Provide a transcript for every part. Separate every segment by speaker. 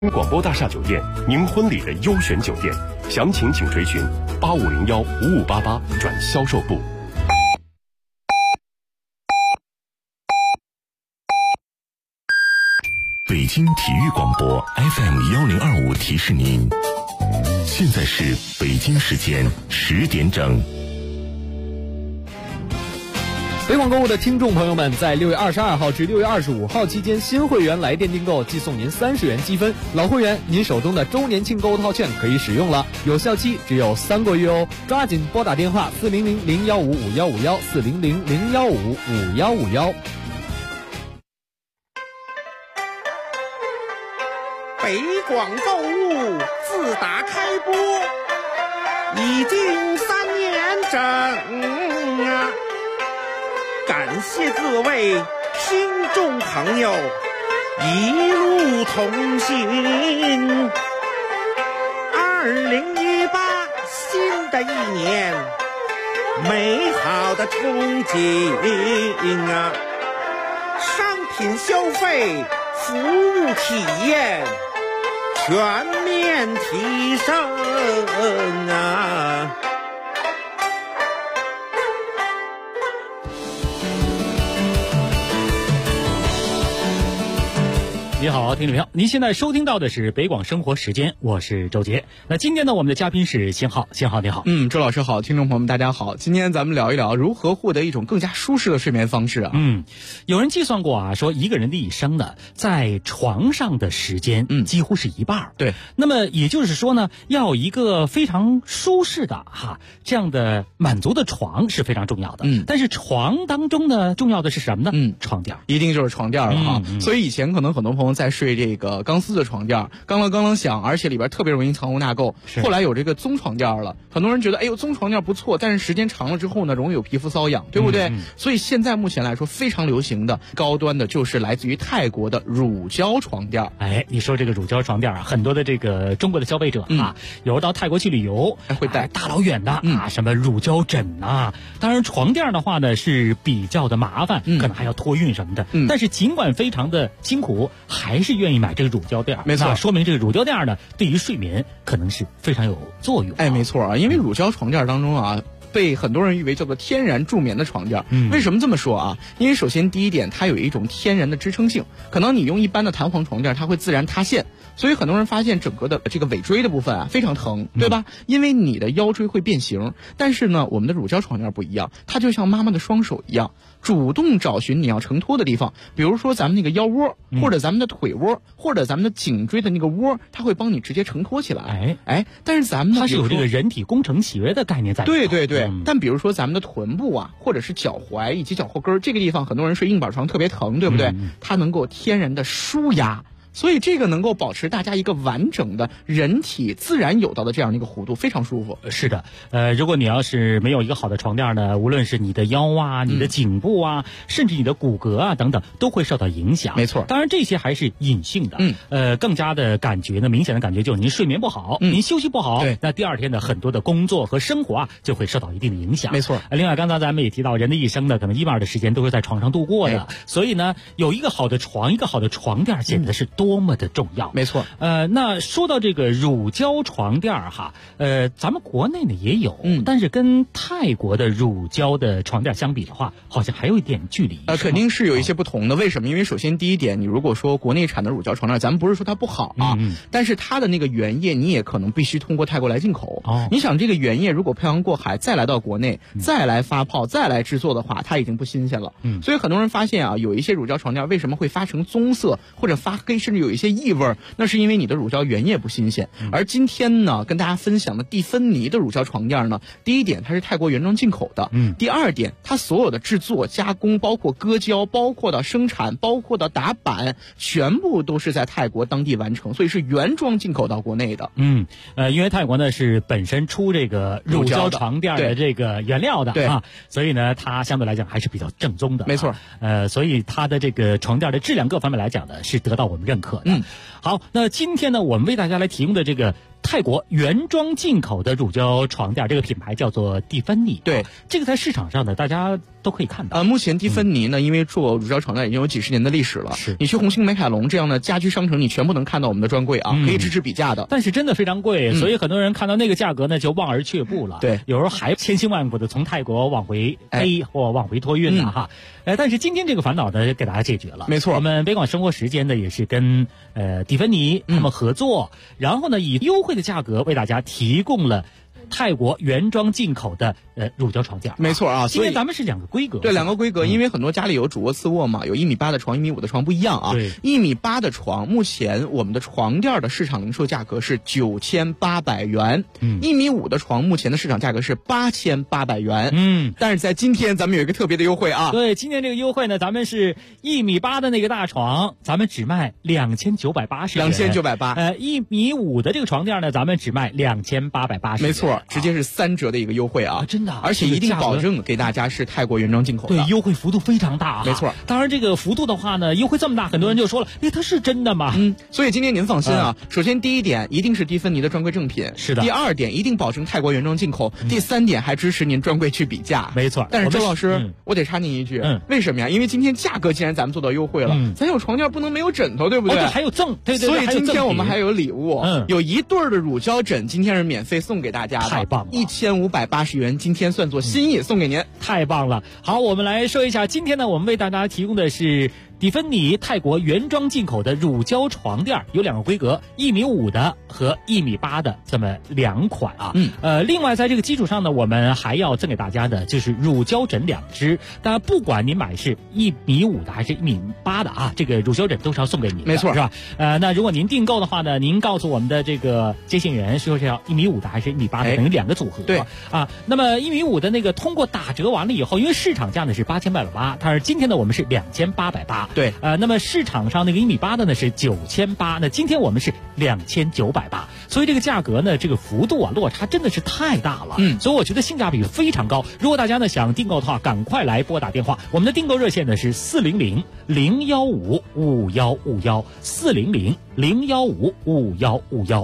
Speaker 1: 广播大厦酒店，您婚礼的优选酒店，详情请垂询8501-5588转销售部。
Speaker 2: 北京体育广播 FM1025提示您，现在是北京时间10点整。
Speaker 3: 北广购物的听众朋友们，在6月22号至6月25号期间，新会员来电订购即送您30元积分，老会员您手中的周年庆购物套券可以使用了，有效期只有3个月哦，抓紧拨打电话400-0155-5151，400-0155-5151。
Speaker 4: 北广购物自打开播已经3年整啊，感谢各位听众朋友一路同行。2018新的一年，美好的憧憬啊，商品消费，服务体验全面提升啊！
Speaker 5: 你好，听众朋友，您现在收听到的是北广生活时间，我是周杰。那今天呢，我们的嘉宾是辛浩，辛浩你好。
Speaker 3: 周老师好，听众朋友们大家好。今天咱们聊一聊如何获得一种更加舒适的睡眠方式啊。
Speaker 5: 有人计算过啊，说一个人的一生呢，在床上的时间几乎是一半。
Speaker 3: 对，
Speaker 5: 那么也就是说呢，要有一个非常舒适的这样的满足的床是非常重要的。但是床当中呢，重要的是什么呢？床垫，
Speaker 3: 一定就是床垫了哈。所以以前可能很多朋友在睡这个钢丝的床垫，刚啷响，而且里边特别容易藏污纳垢。后来有这个棕床垫了，很多人觉得哎呦棕床垫不错，但是时间长了之后呢，容易有皮肤瘙痒，对不对？所以现在目前来说非常流行的高端的就是来自于泰国的乳胶床垫。
Speaker 5: 哎，你说这个乳胶床垫啊，很多的这个中国的消费者有时候到泰国去旅游
Speaker 3: 会带
Speaker 5: 大老远的什么乳胶枕啊。当然床垫的话呢是比较的麻烦，可能还要托运什么的。但是尽管非常的辛苦，还是愿意买这个乳胶垫。
Speaker 3: 没错，
Speaker 5: 说明这个乳胶垫呢对于睡眠可能是非常有作用。
Speaker 3: 哎，没错啊，因为乳胶床垫当中啊，被很多人誉为叫做天然助眠的床垫。为什么这么说啊？因为首先第一点，它有一种天然的支撑性，可能你用一般的弹簧床垫它会自然塌陷，所以很多人发现整个的这个尾椎的部分啊非常疼，对吧？因为你的腰椎会变形。但是呢，我们的乳胶床垫不一样，它就像妈妈的双手一样，主动找寻你要承托的地方，比如说咱们那个腰窝，或者咱们的腿窝，或者咱们的颈椎的那个窝，它会帮你直接承托起来。但是咱们
Speaker 5: 它是有这个人体工程学的概念在里头。
Speaker 3: 对。但比如说咱们的臀部啊，或者是脚踝以及脚后跟这个地方，很多人睡硬板床特别疼，对不对？它能够天然的舒压。所以这个能够保持大家一个完整的人体自然有到的这样的一个弧度，非常舒服。
Speaker 5: 是的，如果你要是没有一个好的床垫呢，无论是你的腰啊、你的颈部啊，甚至你的骨骼啊等等，都会受到影响。
Speaker 3: 没错，
Speaker 5: 当然这些还是隐性的。更加的感觉呢，明显的感觉就是您睡眠不好，您休息不好，那第二天呢，很多的工作和生活就会受到一定的影响。
Speaker 3: 没错。
Speaker 5: 另外，刚才咱们也提到，人的一生呢，可能一半的时间都是在床上度过的，所以呢，有一个好的床，一个好的床垫，显得是多么的重要。
Speaker 3: 没错。
Speaker 5: 那说到这个乳胶床垫咱们国内呢也有，但是跟泰国的乳胶的床垫相比的话，好像还有一点距离。
Speaker 3: 肯定是有一些不同的。为什么？因为首先第一点，你如果说国内产的乳胶床垫，咱们不是说它不好啊，但是它的那个原液你也可能必须通过泰国来进口。你想这个原液如果漂洋过海再来到国内，再来发泡，再来制作的话，它已经不新鲜了。所以很多人发现啊，有一些乳胶床垫为什么会发成棕色或者发黑，甚至有一些异味，那是因为你的乳胶原液不新鲜。而今天呢，跟大家分享的蒂芬尼的乳胶床垫呢，第一点它是泰国原装进口的，第二点它所有的制作加工，包括割胶，包括到生产，包括到打板，全部都是在泰国当地完成，所以是原装进口到国内的。
Speaker 5: 因为泰国呢是本身出这个乳胶床垫的这个原料的所以呢它相对来讲还是比较正宗的。
Speaker 3: 没错。
Speaker 5: 所以它的这个床垫的质量各方面来讲呢是得到我们认可的。好，那今天呢我们为大家来提供的这个泰国原装进口的乳胶床垫，这个品牌叫做蒂芬尼。
Speaker 3: 对，
Speaker 5: 这个在市场上呢，大家都可以看到。
Speaker 3: 目前蒂芬尼呢，因为做乳胶床垫已经有几十年的历史了。
Speaker 5: 是，
Speaker 3: 你去红星美凯龙这样的家居商城，你全部能看到我们的专柜啊，可以支持比价的。
Speaker 5: 但是真的非常贵，所以很多人看到那个价格呢，就望而却步了。
Speaker 3: 对，
Speaker 5: 有时候还千辛万苦的从泰国往回飞或往回托运呢哈。但是今天这个烦恼呢，给大家解决了。
Speaker 3: 没错，
Speaker 5: 我们北广生活时间呢，也是跟蒂芬尼他们合作，然后呢，以优惠的价格为大家提供了泰国原装进口的乳胶床垫。
Speaker 3: 没错啊，
Speaker 5: 今天咱们是2个规格。
Speaker 3: 对，2个规格，因为很多家里有主卧次卧嘛，有1.8米的床，1.5米的床不一样啊。
Speaker 5: 对
Speaker 3: ，1.8米的床，目前我们的床垫的市场零售价格是9800元，1.5米的床目前的市场价格是8800元。但是在今天咱们有一个特别的优惠啊。
Speaker 5: 对，今天这个优惠呢，咱们是1.8米的那个大床，咱们只卖2980元。
Speaker 3: 2980。
Speaker 5: 1.5米的这个床垫呢，咱们只卖2880元。
Speaker 3: 没错，直接是3折的一个优惠啊！
Speaker 5: 真的，
Speaker 3: 而且一定保证给大家是泰国原装进口的。
Speaker 5: 对，优惠幅度非常大。
Speaker 3: 没错，
Speaker 5: 当然这个幅度的话呢，优惠这么大，很多人就说了，它是真的吗？
Speaker 3: 所以今天您放心啊。首先第一点，一定是蒂芬尼的专柜正品。
Speaker 5: 是的。
Speaker 3: 第二点，一定保证泰国原装进口。第三点，还支持您专柜去比价。
Speaker 5: 没错。
Speaker 3: 但是周老师，我得插您一句，为什么呀？因为今天价格既然咱们做到优惠了，咱有床垫不能没有枕头，对不对？
Speaker 5: 还有赠，对。
Speaker 3: 所以今天我们还有礼物，有1对的乳胶枕，今天是免费送给大家的。
Speaker 5: 太棒了
Speaker 3: ！1580元，今天算作心意送给您。
Speaker 5: 太棒了！好，我们来说一下，今天呢，我们为大家提供的是蒂芬尼泰国原装进口的乳胶床垫，有2个规格，1.5米的和1.8米的这么2款啊。另外在这个基础上呢，我们还要赠给大家的就是乳胶枕2只。当然，不管您买是1.5米的还是1.8米的啊，这个乳胶枕都是要送给你的，
Speaker 3: 没错，
Speaker 5: 是吧？那如果您订购的话呢，您告诉我们的这个接线员说是要1.5米的还是1.8米的，等于2个组合。
Speaker 3: 对
Speaker 5: 啊，那么1.5米的那个通过打折完了以后，因为市场价呢是8880，但是今天呢我们是2880。
Speaker 3: 对，
Speaker 5: 那么市场上那个1.8米的呢是9800，那今天我们是2980，所以这个价格呢，这个幅度啊落差真的是太大了。所以我觉得性价比非常高。如果大家呢想订购的话，赶快来拨打电话，我们的订购热线呢是400-015-5151，400-015-5151。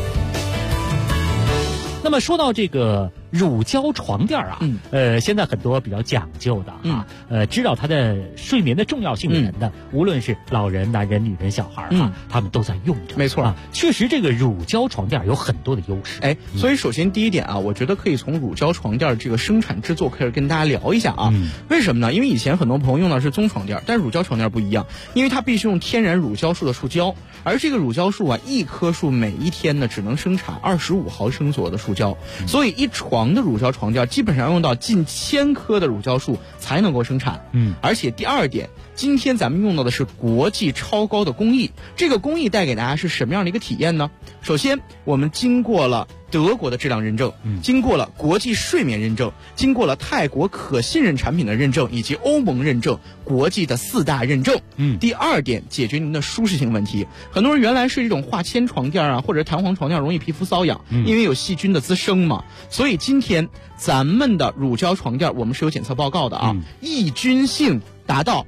Speaker 5: 那么说到这个乳胶床垫啊，现在很多比较讲究的啊，知道它的睡眠的重要性的人呢，无论是老人、男人、女人、小孩啊，他们都在用着。
Speaker 3: 没错，
Speaker 5: 确实这个乳胶床垫有很多的优势。
Speaker 3: 所以首先第一点啊，我觉得可以从乳胶床垫这个生产制作开始跟大家聊一下啊。为什么呢？因为以前很多朋友用的是棕床垫，但是乳胶床垫不一样，因为它必须用天然乳胶树的树胶，而这个乳胶树啊，一棵树每一天呢只能生产25毫升左右的树胶，所以一床的乳胶床垫基本上用到近1000棵的乳胶树才能够生产。而且第二点，今天咱们用到的是国际超高的工艺，这个工艺带给大家是什么样的一个体验呢？首先，我们经过了德国的质量认证，经过了国际睡眠认证，经过了泰国可信任产品的认证，以及欧盟认证，国际的4大认证。第二点，解决您的舒适性问题。很多人原来是这种化纤床垫啊，或者弹簧床垫容易皮肤瘙痒，因为有细菌的滋生嘛。所以今天咱们的乳胶床垫，我们是有检测报告的啊，抑菌性达到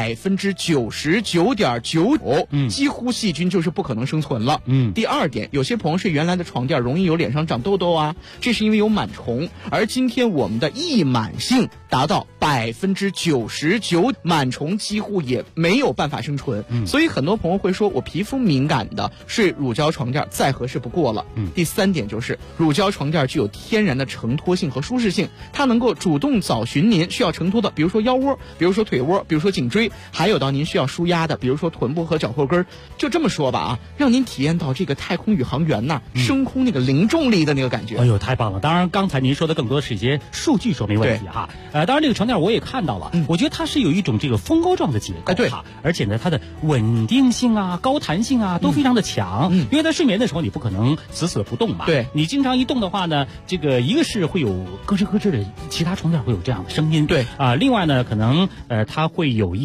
Speaker 3: 99.99%，几乎细菌就是不可能生存了。第二点，有些朋友是原来的床垫容易有脸上长痘痘啊，这是因为有螨虫，而今天我们的抑螨性达到99%，螨虫几乎也没有办法生存。所以很多朋友会说，我皮肤敏感的睡乳胶床垫再合适不过了。第三点就是乳胶床垫具有天然的承托性和舒适性，它能够主动找寻您需要承托的，比如说腰窝，比如说腿窝，比如说颈椎，还有到您需要舒压的，比如说臀部和脚后跟。就这么说吧啊，让您体验到这个太空宇航员呐，升空那个零重力的那个感觉。
Speaker 5: 哎呦，太棒了！当然，刚才您说的更多是一些数据说明问题哈。当然这个床垫我也看到了，我觉得它是有一种这个蜂窝状的结构哈，而且呢，它的稳定性啊、高弹性啊都非常的强。因为在睡眠的时候，你不可能死死不动嘛。
Speaker 3: 对，
Speaker 5: 你经常一动的话呢，这个一个是会有咯吱咯吱的，其他床垫会有这样的声音。
Speaker 3: 对
Speaker 5: 另外呢，可能它会有一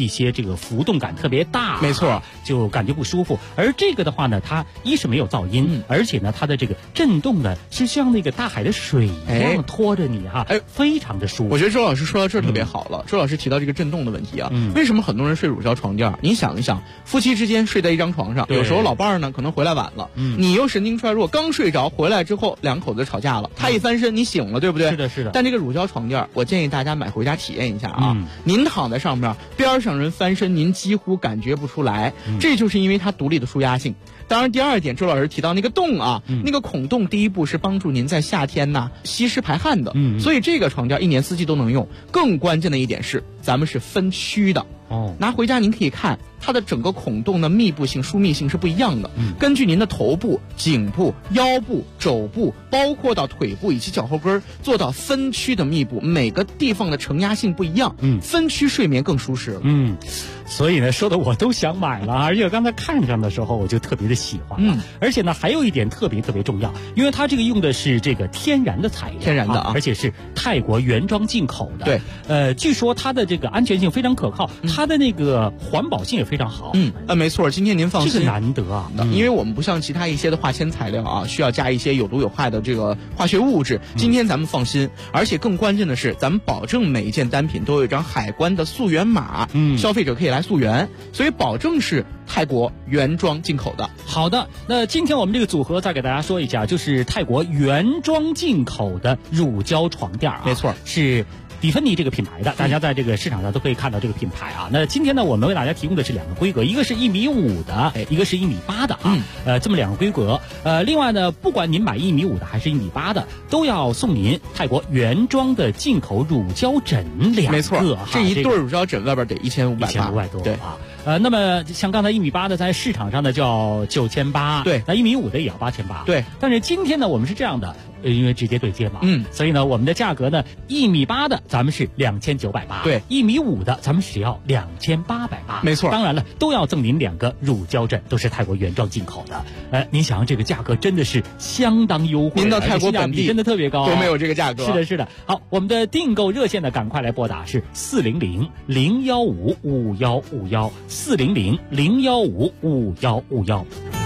Speaker 5: 一些这个浮动感特别大，
Speaker 3: 没错，
Speaker 5: 就感觉不舒服。而这个的话呢，它一是没有噪音，而且呢，它的这个震动呢是像那个大海的水一样拖着你哈，非常的舒服。
Speaker 3: 我觉得周老师说到这儿特别好了。周老师提到这个震动的问题啊，为什么很多人睡乳胶床垫？你想一想，夫妻之间睡在一张床上，有时候老伴儿呢可能回来晚了，你又神经衰弱，刚睡着回来之后两口子吵架了，他一翻身你醒了，对不对？
Speaker 5: 是的，是的。
Speaker 3: 但这个乳胶床垫，我建议大家买回家体验一下啊。您躺在上面，边上人翻身，您几乎感觉不出来，这就是因为它独立的舒压性。当然，第二点，周老师提到那个洞啊，那个孔洞，第一步是帮助您在夏天吸湿排汗的，所以这个床垫一年四季都能用。更关键的一点是，咱们是分区的。拿回家您可以看它的整个孔洞的密布性、疏密性是不一样的。根据您的头部、颈部、腰部、肘部，包括到腿部以及脚后跟，做到分区的密布，每个地方的承压性不一样，分区睡眠更舒适了。
Speaker 5: 所以呢，说的我都想买了，而且刚才看上的时候我就特别的喜欢了。而且呢，还有一点特别重要，因为它这个用的是这个天然的材料，
Speaker 3: 天然的啊，
Speaker 5: 而且是泰国原装进口的。
Speaker 3: 对，
Speaker 5: 据说它的这个安全性非常可靠，它的那个环保性也非常好。
Speaker 3: 没错，今天您放心，
Speaker 5: 这个难得啊，
Speaker 3: 因为我们不像其他一些的化纤材料啊，需要加一些有毒有害的这个化学物质。今天咱们放心，而且更关键的是，咱们保证每一件单品都有一张海关的溯源码，消费者可以来溯源。所以保证是泰国原装进口的。
Speaker 5: 好的，那今天我们这个组合再给大家说一下，就是泰国原装进口的乳胶床垫啊，
Speaker 3: 没错，是
Speaker 5: 迪芬妮这个品牌的，大家在这个市场上都可以看到这个品牌啊。那今天呢，我们为大家提供的是两个规格，一个是1.5米的，一个是1.8米的啊。这么两个规格。另外呢，不管您买1.5米的还是1.8米的，都要送您泰国原装的进口乳胶枕2个。
Speaker 3: 没错，这一对乳胶枕外边得1500
Speaker 5: 多。
Speaker 3: 对
Speaker 5: 啊。那么像刚才1.8米的在市场上呢叫9800，
Speaker 3: 对，
Speaker 5: 那1.5米的也要8800，
Speaker 3: 对。
Speaker 5: 但是今天呢，我们是这样的，因为直接对接嘛，所以呢，我们的价格呢，1.8米的咱们是2980，
Speaker 3: 对
Speaker 5: ，1.5米的咱们只要2880，
Speaker 3: 没错。
Speaker 5: 当然了，都要赠您2个乳胶枕，都是泰国原装进口的。您想这个价格真的是相当优惠，
Speaker 3: 您到泰国本地
Speaker 5: 真的特别高，
Speaker 3: 都没有这个价格。
Speaker 5: 是的。好，我们的订购热线呢，赶快来拨打是400-015-5151，400-015-5151。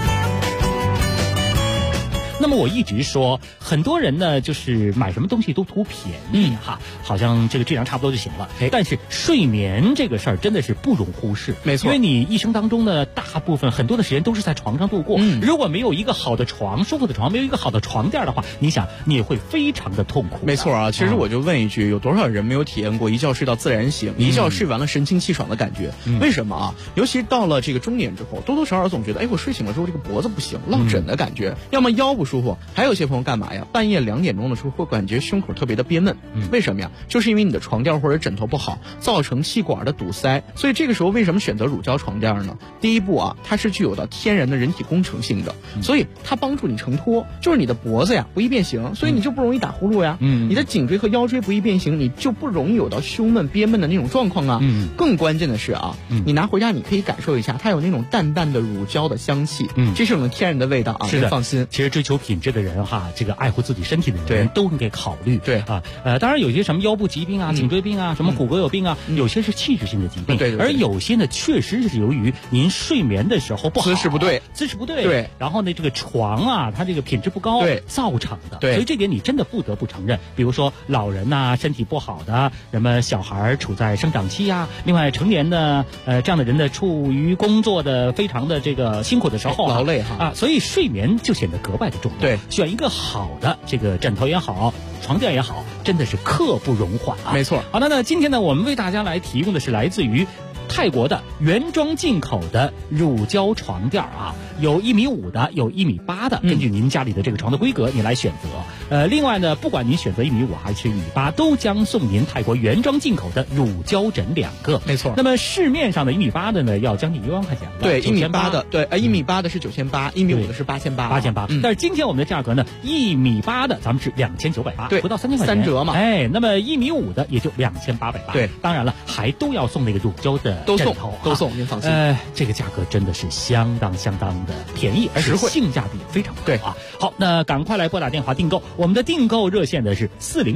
Speaker 5: 那么我一直说，很多人呢就是买什么东西都图便宜哈，好像这个质量差不多就行了。但是睡眠这个事儿真的是不容忽视，
Speaker 3: 没错。
Speaker 5: 因为你一生当中的大部分很多的时间都是在床上度过，如果没有一个好的床、舒服的床，没有一个好的床垫的话，你想你也会非常的痛苦。
Speaker 3: 没错啊，其实我就问一句，有多少人没有体验过一觉睡到自然醒，一觉睡完了神清气爽的感觉？为什么啊？尤其到了这个中年之后，多多少少总觉得，我睡醒了之后这个脖子不行，落枕的感觉，要么腰不舒服，还有些朋友干嘛呀？半夜2点钟的时候会感觉胸口特别的憋闷，为什么呀？就是因为你的床垫或者枕头不好，造成气管的堵塞。所以这个时候为什么选择乳胶床垫呢？第一步啊，它是具有的天然的人体工程性的，所以它帮助你承托，就是你的脖子呀不易变形，所以你就不容易打呼噜呀。你的颈椎和腰椎不易变形，你就不容易有到胸闷憋闷的那种状况啊。更关键的是啊，你拿回家你可以感受一下，它有那种淡淡的乳胶的香气，这是种天然的味道啊。
Speaker 5: 是的，
Speaker 3: 放心。
Speaker 5: 其实追求品质的人哈，这个爱护自己身体的人都应该考虑。
Speaker 3: 对
Speaker 5: 啊，当然有些什么腰部疾病啊、颈椎病啊、什么骨骼有病啊，有些是器质性的疾病，
Speaker 3: 对，
Speaker 5: 而有些呢确实是由于您睡眠的时候不好，
Speaker 3: 姿势不对，
Speaker 5: 对，然后呢这个床啊它这个品质不高，造成的。所以这点你真的不得不承认。比如说老人呐，身体不好的，什么小孩处在生长期啊，另外成年的这样的人呢，处于工作的非常的这个辛苦的时候，
Speaker 3: 劳累哈
Speaker 5: 所以睡眠就显得格外的重要。
Speaker 3: 对，
Speaker 5: 选一个好的这个枕头也好，床垫也好，真的是刻不容缓啊。
Speaker 3: 没错。
Speaker 5: 好的，那今天呢，我们为大家来提供的是来自于泰国的原装进口的乳胶床垫啊，有1.5米的，有1.8米的，根据您家里的这个床的规格，你来选择。另外呢，不管您选择1.5米还是1.8米，都将送您泰国原装进口的乳胶枕2个。
Speaker 3: 没错。
Speaker 5: 那么市面上的1.8米的呢，要将近1万块钱。
Speaker 3: 对，1.8米的，对，1.8米的是9800，1.5米的是8800。
Speaker 5: 但是今天我们的价格呢，1.8米的咱们是2980，
Speaker 3: 对，
Speaker 5: 不到3000块钱，3
Speaker 3: 折嘛。
Speaker 5: 那么1.5米的也就2880。
Speaker 3: 对，
Speaker 5: 当然了，还都要送那个乳胶的枕头，
Speaker 3: 都送，您放心。
Speaker 5: 这个价格真的是相当的便宜，而且性价比非常高啊。好，那赶快来拨打电话订购我们的订购热线呢是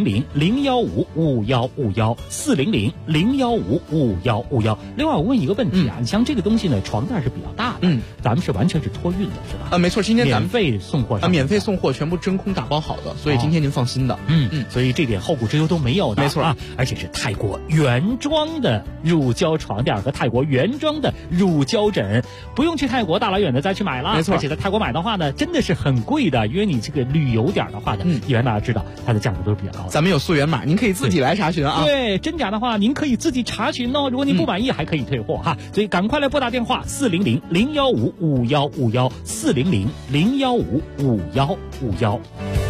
Speaker 5: 400-015-5151，400-015-5151。另外我问一个问题啊，你像这个东西呢，床垫是比较大的，咱们是完全是托运的，是吧？
Speaker 3: 没错，今天
Speaker 5: 免费送货
Speaker 3: 免费送货，全部真空打包好的，所以今天您放心的。
Speaker 5: 所以这点后顾之忧都没有的，
Speaker 3: 没错
Speaker 5: 啊，而且是泰国原装的乳胶床垫和泰国原装的乳胶枕，不用去泰国大老远的再去买了。
Speaker 3: 没错，
Speaker 5: 而且在泰国买的话呢，真的是很贵的，因为你这个旅游点的话呢，一般大家知道它的价格都是比较高的。
Speaker 3: 咱们有溯源码，您可以自己来查询啊。
Speaker 5: 对，真假的话您可以自己查询哦。如果你不满意，还可以退货哈。所以赶快来拨打电话400-015-5151，400-015-5151。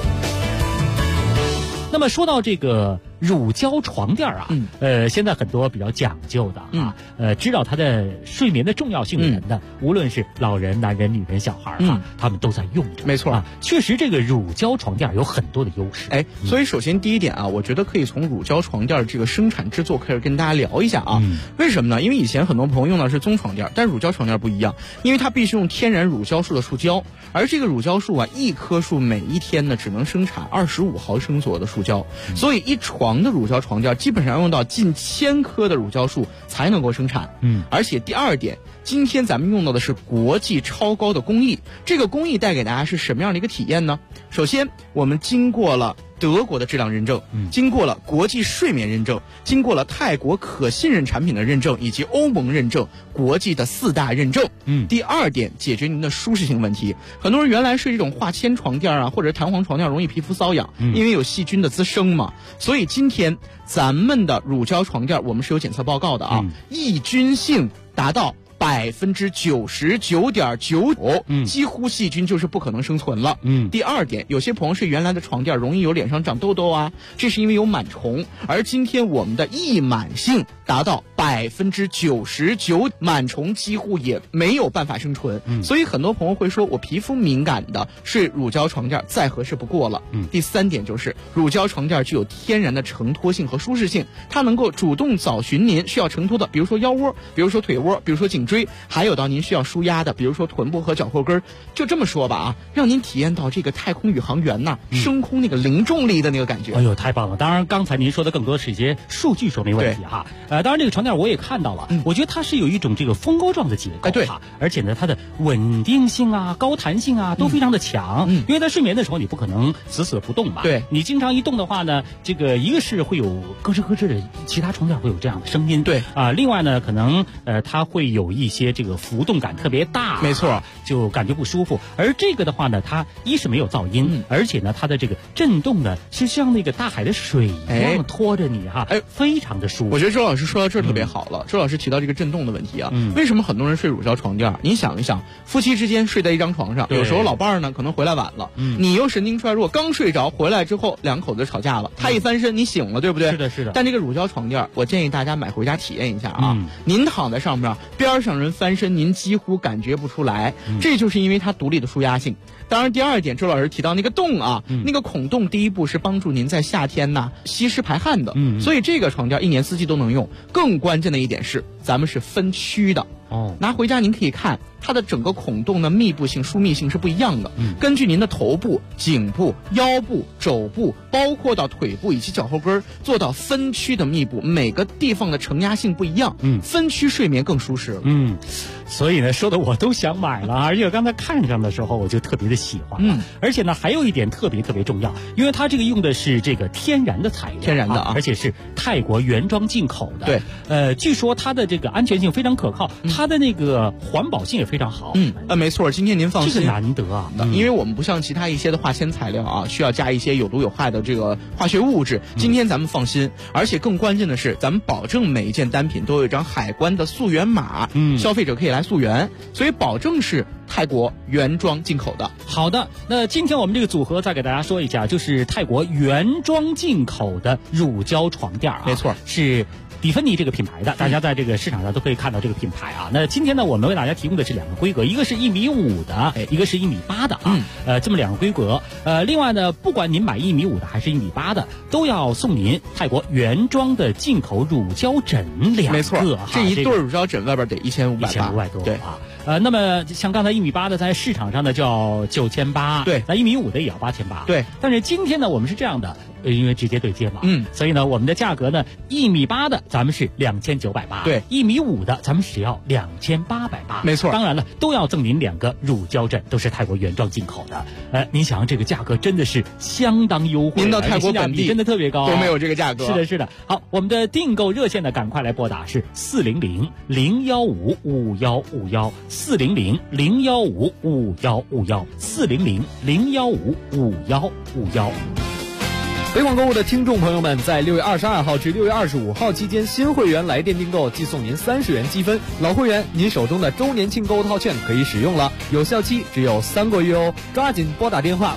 Speaker 5: 那么说到这个乳胶床垫啊，现在很多比较讲究的啊，知道它的睡眠的重要性的人呢，无论是老人、男人、女人、小孩啊，他们都在用着。
Speaker 3: 没错
Speaker 5: 啊，确实这个乳胶床垫有很多的优势。
Speaker 3: 所以首先第一点啊，我觉得可以从乳胶床垫这个生产制作开始跟大家聊一下啊。为什么呢？因为以前很多朋友用的是棕床垫，但是乳胶床垫不一样，因为它必须用天然乳胶树的树胶，而这个乳胶树啊，一棵树每一天呢只能生产25毫升左右的树胶，所以一床的乳胶床垫基本上用到近1000棵的乳胶树才能够生产。而且第二点，今天咱们用到的是国际超高的工艺，这个工艺带给大家是什么样的一个体验呢？首先，我们经过了德国的质量认证，经过了国际睡眠认证，经过了泰国可信任产品的认证，以及欧盟认证，国际的4大认证。第二点，解决您的舒适性问题。很多人原来睡这种化纤床垫啊，或者弹簧床垫容易皮肤瘙痒，因为有细菌的滋生嘛。所以今天咱们的乳胶床垫，我们是有检测报告的啊，抑菌性达到99.95%，几乎细菌就是不可能生存了。第二点，有些朋友睡原来的床垫容易有脸上长痘痘啊，这是因为有螨虫，而今天我们的抑螨性达到99%，螨虫几乎也没有办法生存。所以很多朋友会说，我皮肤敏感的睡乳胶床垫再合适不过了。第三点就是乳胶床垫具有天然的承托性和舒适性，它能够主动找寻您需要承托的，比如说腰窝，比如说腿窝，比如说颈椎，还有到您需要舒压的，比如说臀部和脚后跟。就这么说吧啊，让您体验到这个太空宇航员呐，升空那个零重力的那个感觉。
Speaker 5: 哎呦，太棒了！当然，刚才您说的更多是一些数据说明问题哈。当然这个床垫我也看到了，我觉得它是有一种这个蜂窝状的结构哈，而且呢，它的稳定性啊、高弹性啊都非常的强。因为在睡眠的时候，你不可能死死不动嘛。
Speaker 3: 对，
Speaker 5: 你经常一动的话呢，这个一个是会有咯吱咯吱的，其他床垫会有这样的声音。
Speaker 3: 对
Speaker 5: 啊，另外呢，可能它会有一些这个浮动感特别大，
Speaker 3: 没错，
Speaker 5: 就感觉不舒服。而这个的话呢，它一是没有噪音，而且呢，它的这个震动呢是像那个大海的水一样拖着你哈，非常的舒服。
Speaker 3: 我觉得周老师说到这儿特别好了。周老师提到这个震动的问题啊，为什么很多人睡乳胶床垫？你想一想，夫妻之间睡在一张床上，有时候老伴儿呢可能回来晚了，你又神经衰弱，刚睡着回来之后两口子吵架了，他一翻身你醒了，对不对？
Speaker 5: 是的，是的。
Speaker 3: 但这个乳胶床垫，我建议大家买回家体验一下啊。您躺在上面，边上人翻身，您几乎感觉不出来，这就是因为它独立的舒压性。当然，第二点，周老师提到那个洞啊，那个孔洞，第一步是帮助您在夏天呐吸湿排汗的，所以这个床垫一年四季都能用。更关键的一点是，咱们是分区的。拿回家您可以看它的整个孔洞的密布性、疏密性是不一样的。根据您的头部、颈部、腰部、肘部，包括到腿部以及脚后跟，做到分区的密布，每个地方的承压性不一样。分区睡眠更舒适了。
Speaker 5: 所以呢，说的我都想买了，而且我刚才看上的时候，我就特别的喜欢了。而且呢，还有一点特别重要，因为它这个用的是这个天然的材料，
Speaker 3: 天然的啊，
Speaker 5: 而且是泰国原装进口的。
Speaker 3: 对，
Speaker 5: 据说它的这个安全性非常可靠，它的那个环保性也非常好。
Speaker 3: 没错，今天您放心，
Speaker 5: 这个难得啊，
Speaker 3: 因为我们不像其他一些的化纤材料啊，需要加一些有毒有害的这个化学物质。今天咱们放心，而且更关键的是，咱们保证每一件单品都有一张海关的溯源码，消费者可以来溯源。所以保证是泰国原装进口的。
Speaker 5: 好的，那今天我们这个组合再给大家说一下，就是泰国原装进口的乳胶床垫啊，
Speaker 3: 没错，是
Speaker 5: 迪芬妮这个品牌的，大家在这个市场上都可以看到这个品牌啊。那今天呢，我们为大家提供的是2个规格，一个是1.5米的，一个是1.8米的啊。这么2个规格。另外呢，不管您买1.5米的还是1.8米的，都要送您泰国原装的进口乳胶枕2个。
Speaker 3: 没错，这一对乳胶枕外边得1500多。
Speaker 5: 对啊。 那么像刚才1.8米的在市场上呢就要9800，
Speaker 3: 对，
Speaker 5: 那1.5米的也要8800，
Speaker 3: 对。
Speaker 5: 但是今天呢我们是这样的，因为直接对接嘛，所以呢我们的价格呢1.8米的咱们是2980，
Speaker 3: 对
Speaker 5: ，1.5米的咱们只要2880，
Speaker 3: 没错。
Speaker 5: 当然了，都要赠您2个乳胶枕，都是泰国原装进口的。您想这个价格真的是相当优惠，
Speaker 3: 您到泰国本地
Speaker 5: 真的特别高，
Speaker 3: 都没有这个价格。
Speaker 5: 是的，是的。好，我们的订购热线呢，赶快来拨打是400-015-5151，400-015-5151，400-015-5151。
Speaker 6: 北广购物的听众朋友们，在6月22号至6月25号期间，新会员来电订购即送您30元积分，老会员您手中的周年庆购物套券可以使用了，有效期只有3个月哦，抓紧拨打电话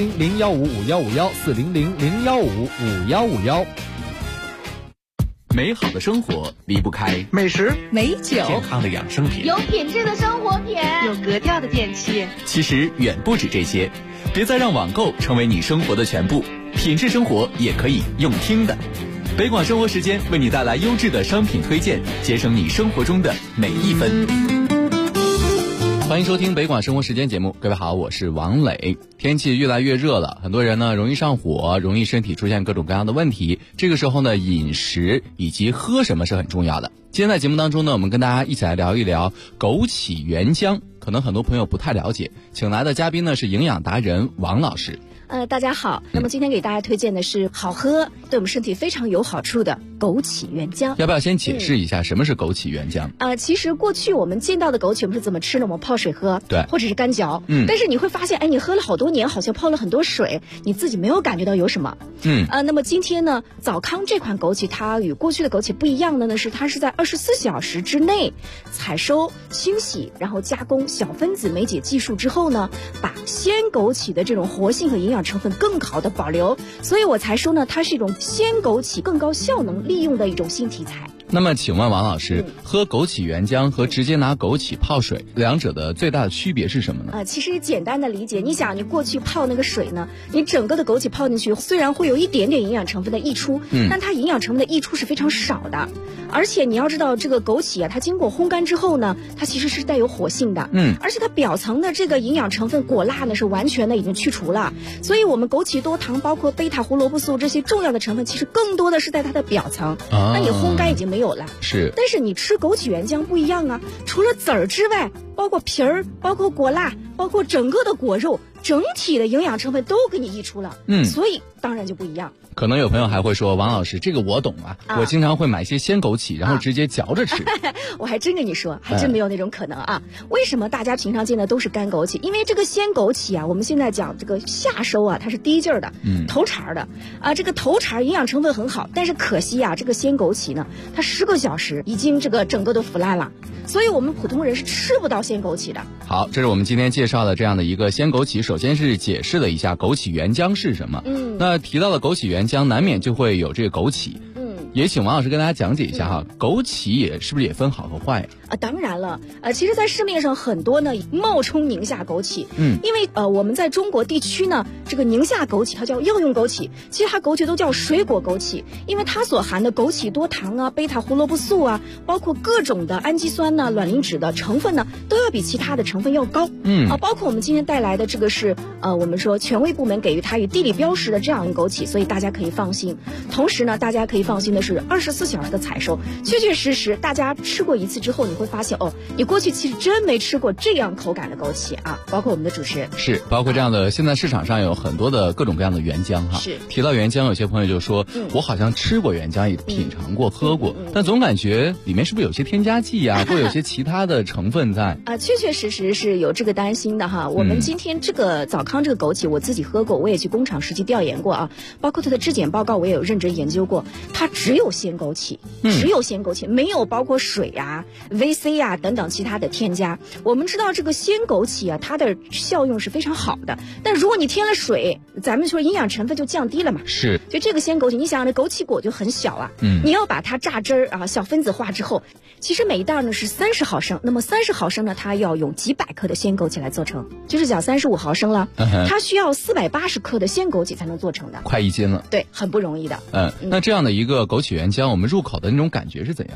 Speaker 6: 400-015-5151，400-015-5151。
Speaker 7: 美好的生活离不开
Speaker 4: 美食、
Speaker 8: 美酒、
Speaker 7: 健康的养生品，
Speaker 9: 有品质的生活品，
Speaker 8: 有格调的电器。
Speaker 7: 其实远不止这些，别再让网购成为你生活的全部，品质生活也可以用听的。北广生活时间为你带来优质的商品推荐，节省你生活中的每一分。
Speaker 10: 欢迎收听北广生活时间节目，各位好，我是王磊。天气越来越热了，很多人呢容易上火，容易身体出现各种各样的问题。这个时候呢，饮食以及喝什么是很重要的。今天在节目当中呢，我们跟大家一起来聊一聊枸杞原浆，可能很多朋友不太了解，请来的嘉宾呢是营养达人王老师。
Speaker 11: 大家好，那么今天给大家推荐的是好喝，对我们身体非常有好处的枸杞原浆。
Speaker 10: 要不要先解释一下什么是枸杞原浆？
Speaker 11: 其实过去我们见到的枸杞，我们是怎么吃呢？我们泡水喝，
Speaker 10: 对，
Speaker 11: 或者是干嚼。但是你会发现，你喝了好多年，好像泡了很多水，你自己没有感觉到有什么。那么今天呢，早康这款枸杞，它与过去的枸杞不一样的呢，是它是在24小时之内采收、清洗，然后加工小分子酶解技术之后呢，把鲜枸杞的这种活性和营养成分更好的保留，所以我才说呢，它是一种鲜枸杞更高效能利用的一种新题材。
Speaker 10: 那么请问王老师，喝枸杞原浆和直接拿枸杞泡水，两者的最大的区别是什么呢？
Speaker 11: 其实简单的理解，你想你过去泡那个水呢，你整个的枸杞泡进去，虽然会有一点点营养成分的溢出，但它营养成分的溢出是非常少的。而且你要知道，这个枸杞它经过烘干之后呢，它其实是带有活性的，而且它表层的这个营养成分果蜡呢是完全的已经去除了，所以我们枸杞多糖包括贝塔胡萝卜素这些重要的成分，其实更多的是在它的表层，那你烘干已经没有了。
Speaker 10: 是，
Speaker 11: 但是你吃枸杞原浆不一样啊，除了籽儿之外，包括皮儿，包括果蜡，包括整个的果肉，整体的营养成分都给你溢出了，所以当然就不一样。
Speaker 10: 可能有朋友还会说，王老师这个我懂啊，我经常会买些鲜枸杞，然后直接嚼着吃。
Speaker 11: 我还真跟你说，还真没有那种可能啊。为什么大家平常见的都是干枸杞？因为这个鲜枸杞啊，我们现在讲这个夏收啊，它是低劲儿的，头茬的这个头茬营养成分很好，但是可惜啊，这个鲜枸杞呢，它10个小时已经这个整个都腐烂了，所以我们普通人是吃不到鲜枸杞的。
Speaker 10: 好，这是我们今天介绍的这样的一个鲜枸杞，首先是解释了一下枸杞原浆是什么。那提到了枸杞原浆，难免就会有这个枸杞。也请王老师跟大家讲解一下哈，枸杞也是不是也分好和坏
Speaker 11: 当然了，其实在市面上很多呢冒充宁夏枸杞，因为我们在中国地区呢，这个宁夏枸杞它叫药用枸杞，其实它枸杞都叫水果枸杞，因为它所含的枸杞多糖啊、贝塔胡萝卜素啊，包括各种的氨基酸呢、卵磷脂的成分呢，都要比其他的成分要高。包括我们今天带来的这个是我们说权威部门给予它以地理标识的这样一个枸杞，所以大家可以放心。同时呢，大家可以放心的是24小时的采收，确确实实大家吃过一次之后，你会发现你过去其实真没吃过这样口感的枸杞啊，包括我们的主持人
Speaker 10: 是，包括这样的，现在市场上有很多的各种各样的原浆哈。
Speaker 11: 是，
Speaker 10: 提到原浆，有些朋友就说，我好像吃过原浆，也品尝过、喝过，但总感觉里面是不是有些添加剂啊，或有些其他的成分在
Speaker 11: 确确实实是有这个担心的哈。我们今天这个早康这个枸杞，我自己喝过，我也去工厂实际调研过啊，包括它的质检报告我也有认真研究过，它只有鲜枸杞，只有鲜枸杞，没有包括水啊、VC 啊等等其他的添加。我们知道这个鲜枸杞啊，它的效用是非常好的，但如果你添了水，咱们说营养成分就降低了嘛。
Speaker 10: 是，
Speaker 11: 就这个鲜枸杞，你想这枸杞果就很小啊，你要把它榨汁儿啊、小分子化之后，其实每一袋呢是30毫升，那么30毫升呢，它要用几百克的鲜枸杞来做成，就是讲35毫升了，它需要480克的鲜枸杞才能做成的，
Speaker 10: 快1斤了。
Speaker 11: 对，很不容易的。
Speaker 10: 那这样的一个枸杞原浆，我们入口的那种感觉是怎样的？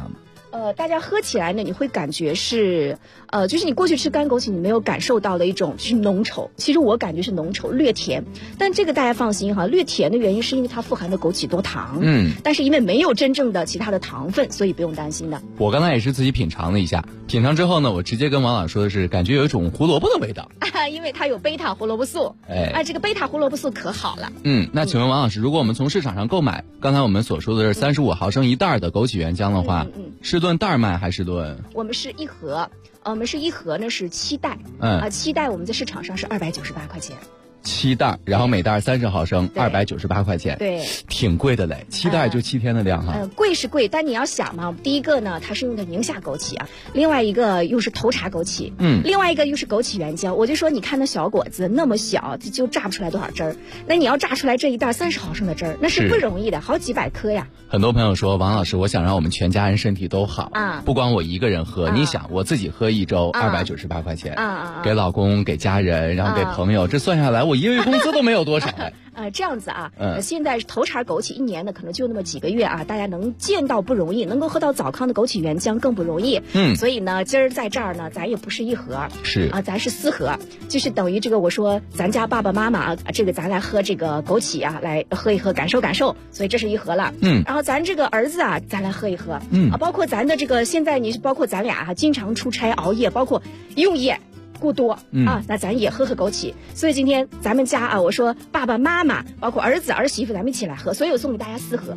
Speaker 11: 大家喝起来呢，你会感觉是，就是你过去吃干枸杞，你没有感受到的一种是浓稠。其实我感觉是浓稠，略甜。但这个大家放心哈，略甜的原因是因为它富含的枸杞多糖。但是因为没有真正的其他的糖分，所以不用担心的。
Speaker 10: 我刚才也是自己品尝了一下，品尝之后呢，我直接跟王老师说的是，感觉有一种胡萝卜的味道。
Speaker 11: 因为它有贝塔胡萝卜素。这个贝塔胡萝卜素可好了。
Speaker 10: 那请问王老师，如果我们从市场上购买，刚才我们所说的是35毫升一袋的枸杞原浆的话，是论袋卖还是论？
Speaker 11: 我们是一盒，我们是一盒呢是7袋，7袋我们在市场上是298块钱。
Speaker 10: 7袋，然后每袋30毫升，298块钱，
Speaker 11: 对，
Speaker 10: 挺贵的嘞。7袋就7天的量哈。
Speaker 11: 贵是贵，但你要想嘛，第一个呢，它是用的宁夏枸杞啊，另外一个又是头茬枸杞，另外一个又是枸杞原浆。我就说，你看那小果子那么小，就榨不出来多少汁儿。那你要榨出来这一袋30毫升的汁儿，那是不容易的，好几百颗呀。
Speaker 10: 很多朋友说，王老师，我想让我们全家人身体都好啊，不光我一个人喝，你想我自己喝一周298块钱给老公、给家人，然后给朋友，这算下来我一个月工资都没有多少。
Speaker 11: 这样子啊，现在头茬枸杞一年呢，可能就那么几个月啊，大家能见到不容易，能够喝到早康的枸杞原浆更不容易。所以呢，今儿在这儿呢，咱也不是一盒，
Speaker 10: 是啊，
Speaker 11: 咱是4盒，就是等于这个我说咱家爸爸妈妈啊，这个咱来喝这个枸杞啊，来喝一喝，感受感受，所以这是一盒了。然后咱这个儿子啊，咱来喝一喝。包括咱的这个现在你包括咱俩啊，经常出差熬夜，包括用眼过多啊，那咱也喝喝枸杞。所以今天咱们家啊，我说爸爸妈妈包括儿子儿媳妇，咱们一起来喝，所以我送给大家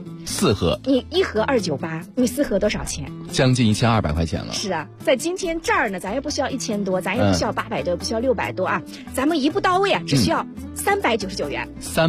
Speaker 11: 4盒。你1盒298，你4盒多少钱？
Speaker 10: 将近1200块钱了。
Speaker 11: 是啊，在今天这儿呢，咱也不需要1000多，咱也不需要800多，不需要600多啊，咱们一步到位啊，只需要399元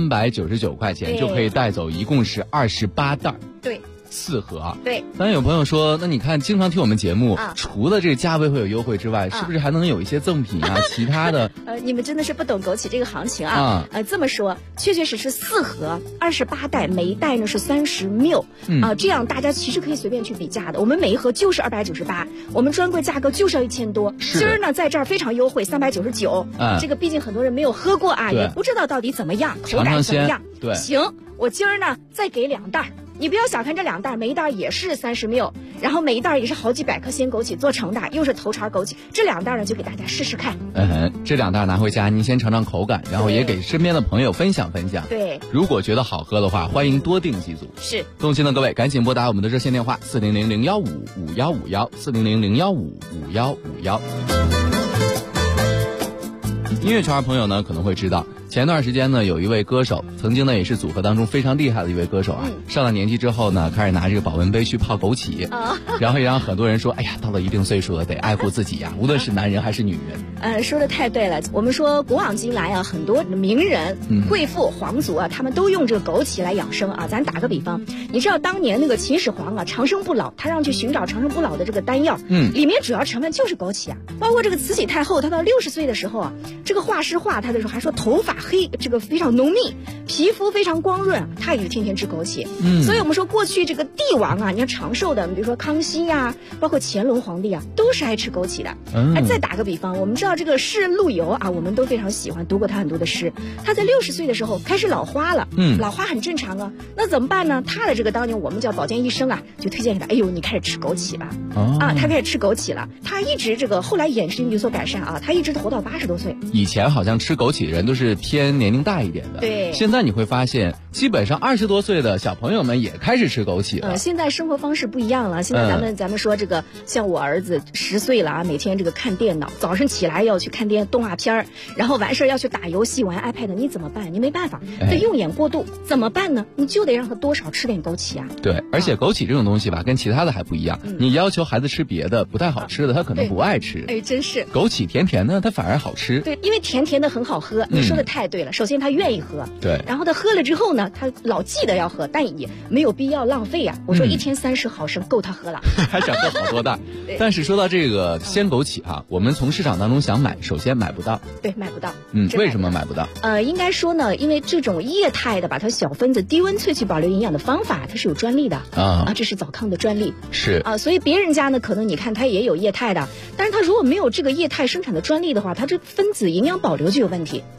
Speaker 10: ，399块钱就可以带走，一共是28袋。
Speaker 11: 对。
Speaker 10: 4盒，
Speaker 11: 对。
Speaker 10: 当然有朋友说，那你看经常听我们节目，除了这个价位会有优惠之外，是不是还能有一些赠品啊？其他的？
Speaker 11: 你们真的是不懂枸杞这个行情啊！这么说，确确实实4盒28袋，每一袋呢是30 ml 这样大家其实可以随便去比价的。我们每一盒就是298，我们专柜价格就是要1000多。今儿呢在这儿非常优惠，399。这个毕竟很多人没有喝过啊，也不知道到底怎么样，口感怎么样。
Speaker 10: 对，
Speaker 11: 行，我今儿呢再给2袋。你不要小看这2袋，每一袋也是30 ml，然后每一袋也是好几百颗鲜枸杞做成的，又是头茬枸杞。这2袋呢，就给大家试试看。
Speaker 10: 这2袋拿回家，您先尝尝口感，然后也给身边的朋友分享分享。
Speaker 11: 对，
Speaker 10: 如果觉得好喝的话，欢迎多订几组。
Speaker 11: 是，
Speaker 10: 动心的各位，赶紧拨打我们的热线电话400-015-5151，400-015-5151。音乐圈朋友呢可能会知道，前段时间呢有一位歌手，曾经呢也是组合当中非常厉害的一位歌手啊，上了年纪之后呢，开始拿这个保温杯去泡枸杞，然后也让很多人说，哎呀，到了一定岁数了，得爱护自己呀，无论是男人还是女人。
Speaker 11: 说的太对了。我们说古往今来啊，很多名人、贵妇、皇族啊，他们都用这个枸杞来养生啊。咱打个比方，你知道当年那个秦始皇啊，长生不老，他让去寻找长生不老的这个丹药，里面主要成分就是枸杞啊。包括这个慈禧太后，她到60岁的时候啊，这个画师画她的时候还说头发黑，这个非常浓密，皮肤非常光润，她也是天天吃枸杞。所以我们说过去这个帝王啊，你要长寿的，比如说康熙呀，包括乾隆皇帝啊，都是爱吃枸杞的。再打个比方，我们知道这个诗人陆游啊，我们都非常喜欢，读过他很多的诗。他在60岁的时候开始老花了，老花很正常啊。那怎么办呢？他的这个当年我们叫保健医生啊，就推荐给他，哎呦，你开始吃枸杞吧。他开始吃枸杞了，他一直这个后来眼睛有所改善啊，他一直活到80多岁。
Speaker 10: 以前好像吃枸杞的人都是偏年龄大一点的，
Speaker 11: 对。
Speaker 10: 现在你会发现，基本上20多岁的小朋友们也开始吃枸杞了。
Speaker 11: 现在生活方式不一样了。现在咱们说这个，像我儿子10岁了啊，每天这个看电脑，早上起来要去看动画片，然后完事要去打游戏玩 iPad， 你怎么办？你没办法，他用眼过度，怎么办呢？你就得让他多少吃点枸杞啊。
Speaker 10: 对，而且枸杞这种东西吧，跟其他的还不一样。你要求孩子吃别的不太好吃的，他可能不爱吃。
Speaker 11: 真是。
Speaker 10: 枸杞甜甜的，它反而好吃。
Speaker 11: 对，因为甜甜的很好喝。你说的太对了。首先他愿意喝，
Speaker 10: 对。
Speaker 11: 然后他喝了之后呢，他老记得要喝，但也没有必要浪费啊。我说1天30毫升够他喝了，
Speaker 10: 还想喝好多袋。但是说到这个鲜枸杞哈，我们从市场当中想买，首先买不到。
Speaker 11: 对，买不到。
Speaker 10: 为什么买不到？
Speaker 11: 应该说呢，因为这种液态的把它小分子低温萃取保留营养的方法，它是有专利的这是早康的专利。
Speaker 10: 是
Speaker 11: 所以别人家呢，可能你看它也有液态的，但是它如果没有这个液态生产的专利的话，它这分子营养保留就有问题。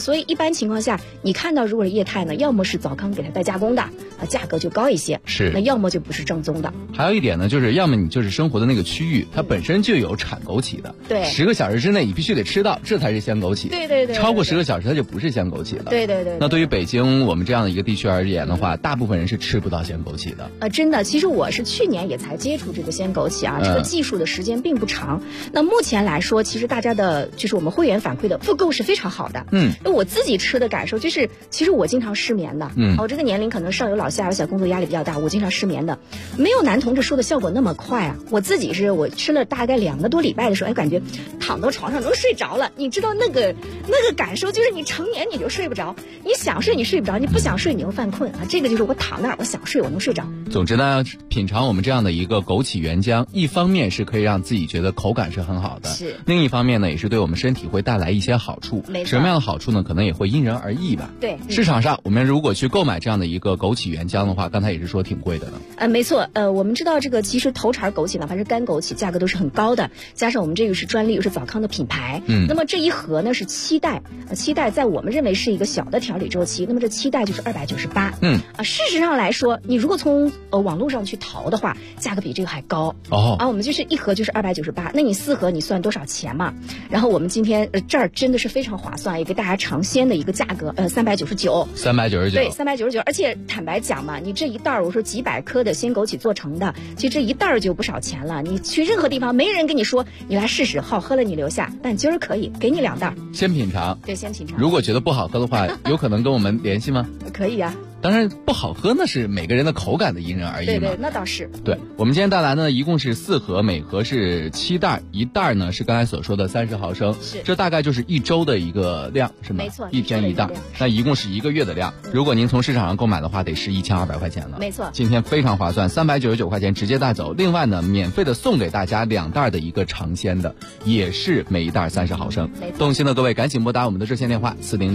Speaker 11: 所以一般情况下，你看到如果是液态呢，要么是早康给它代加工的，价格就高一些，
Speaker 10: 是，
Speaker 11: 那要么就不是正宗的。
Speaker 10: 还有一点呢，就是要么你就是生活的那个区域，它本身就有产枸杞的，
Speaker 11: 对
Speaker 10: ，10个小时之内你必须得吃到，这才是鲜枸杞。
Speaker 11: 对对对，
Speaker 10: 超过10个小时它就不是鲜枸杞了。
Speaker 11: 对对对。
Speaker 10: 那对于北京我们这样的一个地区而言的话，大部分人是吃不到鲜枸杞的。
Speaker 11: 真的，其实我是去年也才接触这个鲜枸杞啊，这个技术的时间并不长。那目前来说，其实大家的就是我们会员反馈的复购是非常好的。那我自己吃的感受就是，其实我经常失眠的。我这个年龄可能上有老下有小，工作压力比较大，我经常失眠的。没有男同志说的效果那么快啊！我自己是我吃了大概2个多礼拜的时候，感觉躺到床上能睡着了。你知道那个感受，就是你成年你就睡不着，你想睡你睡不着，你不想睡你又犯困啊。这个就是我躺那儿，我想睡我能睡着。
Speaker 10: 总之呢，品尝我们这样的一个枸杞原浆，一方面是可以让自己觉得口感是很好的，
Speaker 11: 是；
Speaker 10: 另一方面呢，也是对我们身体会带来一些好处。
Speaker 11: 没错。
Speaker 10: 什么样的好处呢？可能也会因人而异吧。
Speaker 11: 对。
Speaker 10: 市场上我们如果去购买这样的一个枸杞原浆的话，刚才也是说挺贵的呢。
Speaker 11: 没错。我们知道这个其实头茬枸杞哪怕是干枸杞，价格都是很高的，加上我们这个是专利，又是早康的品牌。那么这一盒呢是7袋，7袋在我们认为是一个小的调理周期，那么这7袋就是298。事实上来说，你如果从网络上去淘的话，价格比这个还高。我们就是一盒就是298，那你4盒你算多少钱嘛？然后我们今天这儿真的是非常划算，也给大家尝鲜的一个价格，399。对，399。而且坦白讲嘛，你这一袋我说几百颗的鲜枸杞做成的，其实这一袋就不少钱了。你去任何地方，没人跟你说你来试试，好喝了你留下，但今儿可以给你2袋，
Speaker 10: 先品尝。
Speaker 11: 对，先品尝。
Speaker 10: 如果觉得不好喝的话，有可能跟我们联系吗？
Speaker 11: 可以啊。
Speaker 10: 当然不好喝那是每个人的口感的因人而异嘛。
Speaker 11: 对，那倒是。
Speaker 10: 对，我们今天带来呢一共是4盒，每盒是7袋，一袋呢是刚才所说的30毫升，
Speaker 11: 是，
Speaker 10: 这大概就是1周的一个量，是吗？
Speaker 11: 没错
Speaker 10: ，1天1袋，那一共是1个月的量。如果您从市场上购买的话，得是1200块钱了。
Speaker 11: 没错，
Speaker 10: 今天非常划算，399块钱直接带走。另外呢，免费的送给大家2袋的一个尝鲜的，也是每一袋30毫升。动心的各位赶紧拨打我们的热线电话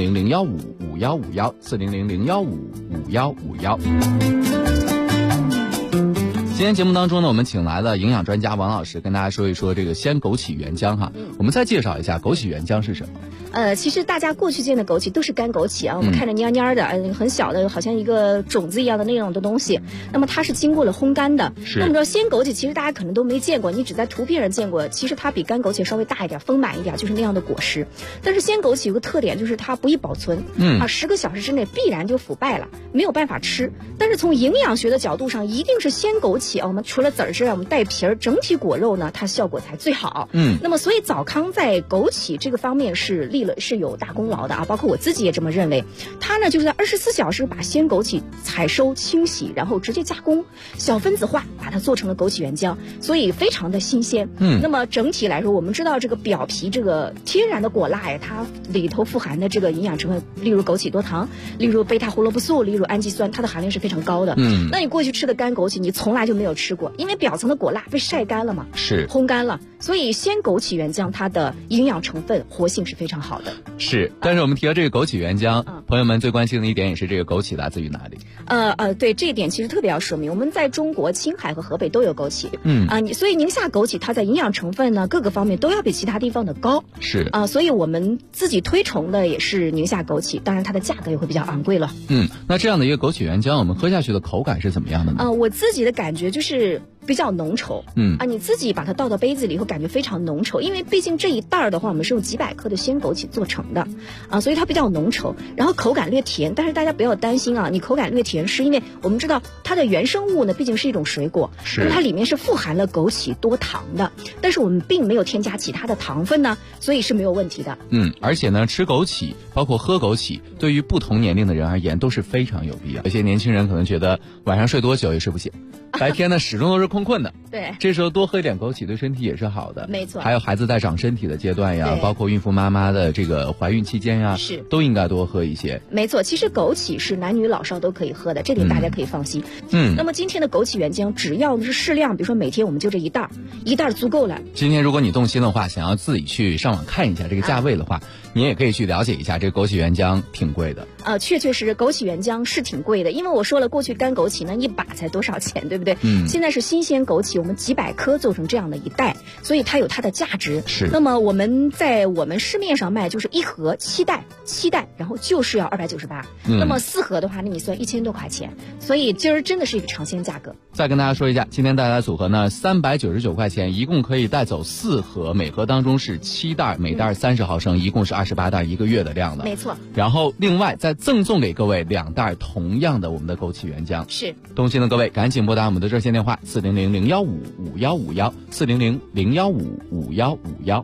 Speaker 10: 400-015-5151，400-015-5151。今天节目当中呢，我们请来了营养专家王老师，跟大家说一说这个鲜枸杞原浆哈。我们再介绍一下枸杞原浆是什么。
Speaker 11: 其实大家过去见的枸杞都是干枸杞啊，我们看着蔫蔫的，很小的，好像一个种子一样的那种的东西。那么它是经过了烘干的。
Speaker 10: 是。
Speaker 11: 那么说鲜枸杞其实大家可能都没见过，你只在图片上见过。其实它比干枸杞稍微大一点，丰满一点，就是那样的果实。但是鲜枸杞有个特点，就是它不易保存。10个小时之内必然就腐败了，没有办法吃。但是从营养学的角度上，一定是鲜枸杞啊，我们除了籽儿之外，我们带皮儿，整体果肉呢，它效果才最好。那么所以早康在枸杞这个方面是有大功劳的啊，包括我自己也这么认为。它呢就是在24小时把鲜枸杞采收、清洗，然后直接加工、小分子化，把它做成了枸杞原浆，所以非常的新鲜。那么整体来说，我们知道这个表皮这个天然的果蜡呀，它里头富含的这个营养成分，例如枸杞多糖，例如贝塔胡萝卜素，例如氨基酸，它的含量是非常高的。那你过去吃的干枸杞，你从来就没有吃过，因为表层的果蜡被晒干了嘛，
Speaker 10: 是
Speaker 11: 烘干了，所以鲜枸杞原浆它的营养成分活性是非常好的。
Speaker 10: 是，但是我们提到这个枸杞原浆，朋友们最关心的一点也是这个枸杞来自于哪里？
Speaker 11: 对，这一点其实特别要说明，我们在中国青海和河北都有枸杞。所以宁夏枸杞它在营养成分呢各个方面都要比其他地方的高。
Speaker 10: 是
Speaker 11: 所以我们自己推崇的也是宁夏枸杞，当然它的价格也会比较昂贵了。
Speaker 10: 那这样的一个枸杞原浆，我们喝下去的口感是怎么样的呢？
Speaker 11: 我自己的感觉就是比较浓稠。你自己把它倒到杯子里以后，感觉非常浓稠，因为毕竟这一袋的话，我们是用几百克的鲜枸杞做成的所以它比较浓稠，然后口感略甜。但是大家不要担心啊，你口感略甜是因为我们知道它的原生物呢毕竟是一种水果，那么它里面是富含了枸杞多糖的，但是我们并没有添加其他的糖分呢，所以是没有问题的。
Speaker 10: 而且呢，吃枸杞包括喝枸杞，对于不同年龄的人而言都是非常有必要。有些年轻人可能觉得晚上睡多久也睡不醒，白天呢始终都是困困的。
Speaker 11: 对，
Speaker 10: 这时候多喝一点枸杞对身体也是好的。
Speaker 11: 没错。
Speaker 10: 还有孩子在长身体的阶段呀，包括孕妇妈妈的这个怀孕期间呀，
Speaker 11: 是
Speaker 10: 都应该多喝一些。
Speaker 11: 没错，其实枸杞是男女老少都可以喝的，这点大家可以放心。那么今天的枸杞原浆只要是适量，比如说每天我们就这一袋足够了。
Speaker 10: 今天如果你动心的话，想要自己去上网看一下这个价位的话，你也可以去了解一下，这个枸杞原浆挺贵的。
Speaker 11: 确实枸杞原浆是挺贵的，因为我说了，过去干枸杞呢一把才多少钱，对不对？现在是新鲜枸杞，我们几百颗做成这样的一袋，所以它有它的价值。
Speaker 10: 是。
Speaker 11: 那么我们在我们市面上卖就是一盒7袋，然后就是要298。那么4盒的话，那你算1000多块钱，所以今儿真的是一个尝鲜价格。
Speaker 10: 再跟大家说一下，今天带来的组合呢，399块钱，一共可以带走4盒，每盒当中是7袋，每袋30毫升，一共是28袋1个月的量的。
Speaker 11: 没错。然
Speaker 10: 后另外再赠送给各位2袋同样的我们的枸杞原浆。
Speaker 11: 是。动
Speaker 10: 心的各位赶紧拨打我们的热线电话400-015-5151，400-015-5151。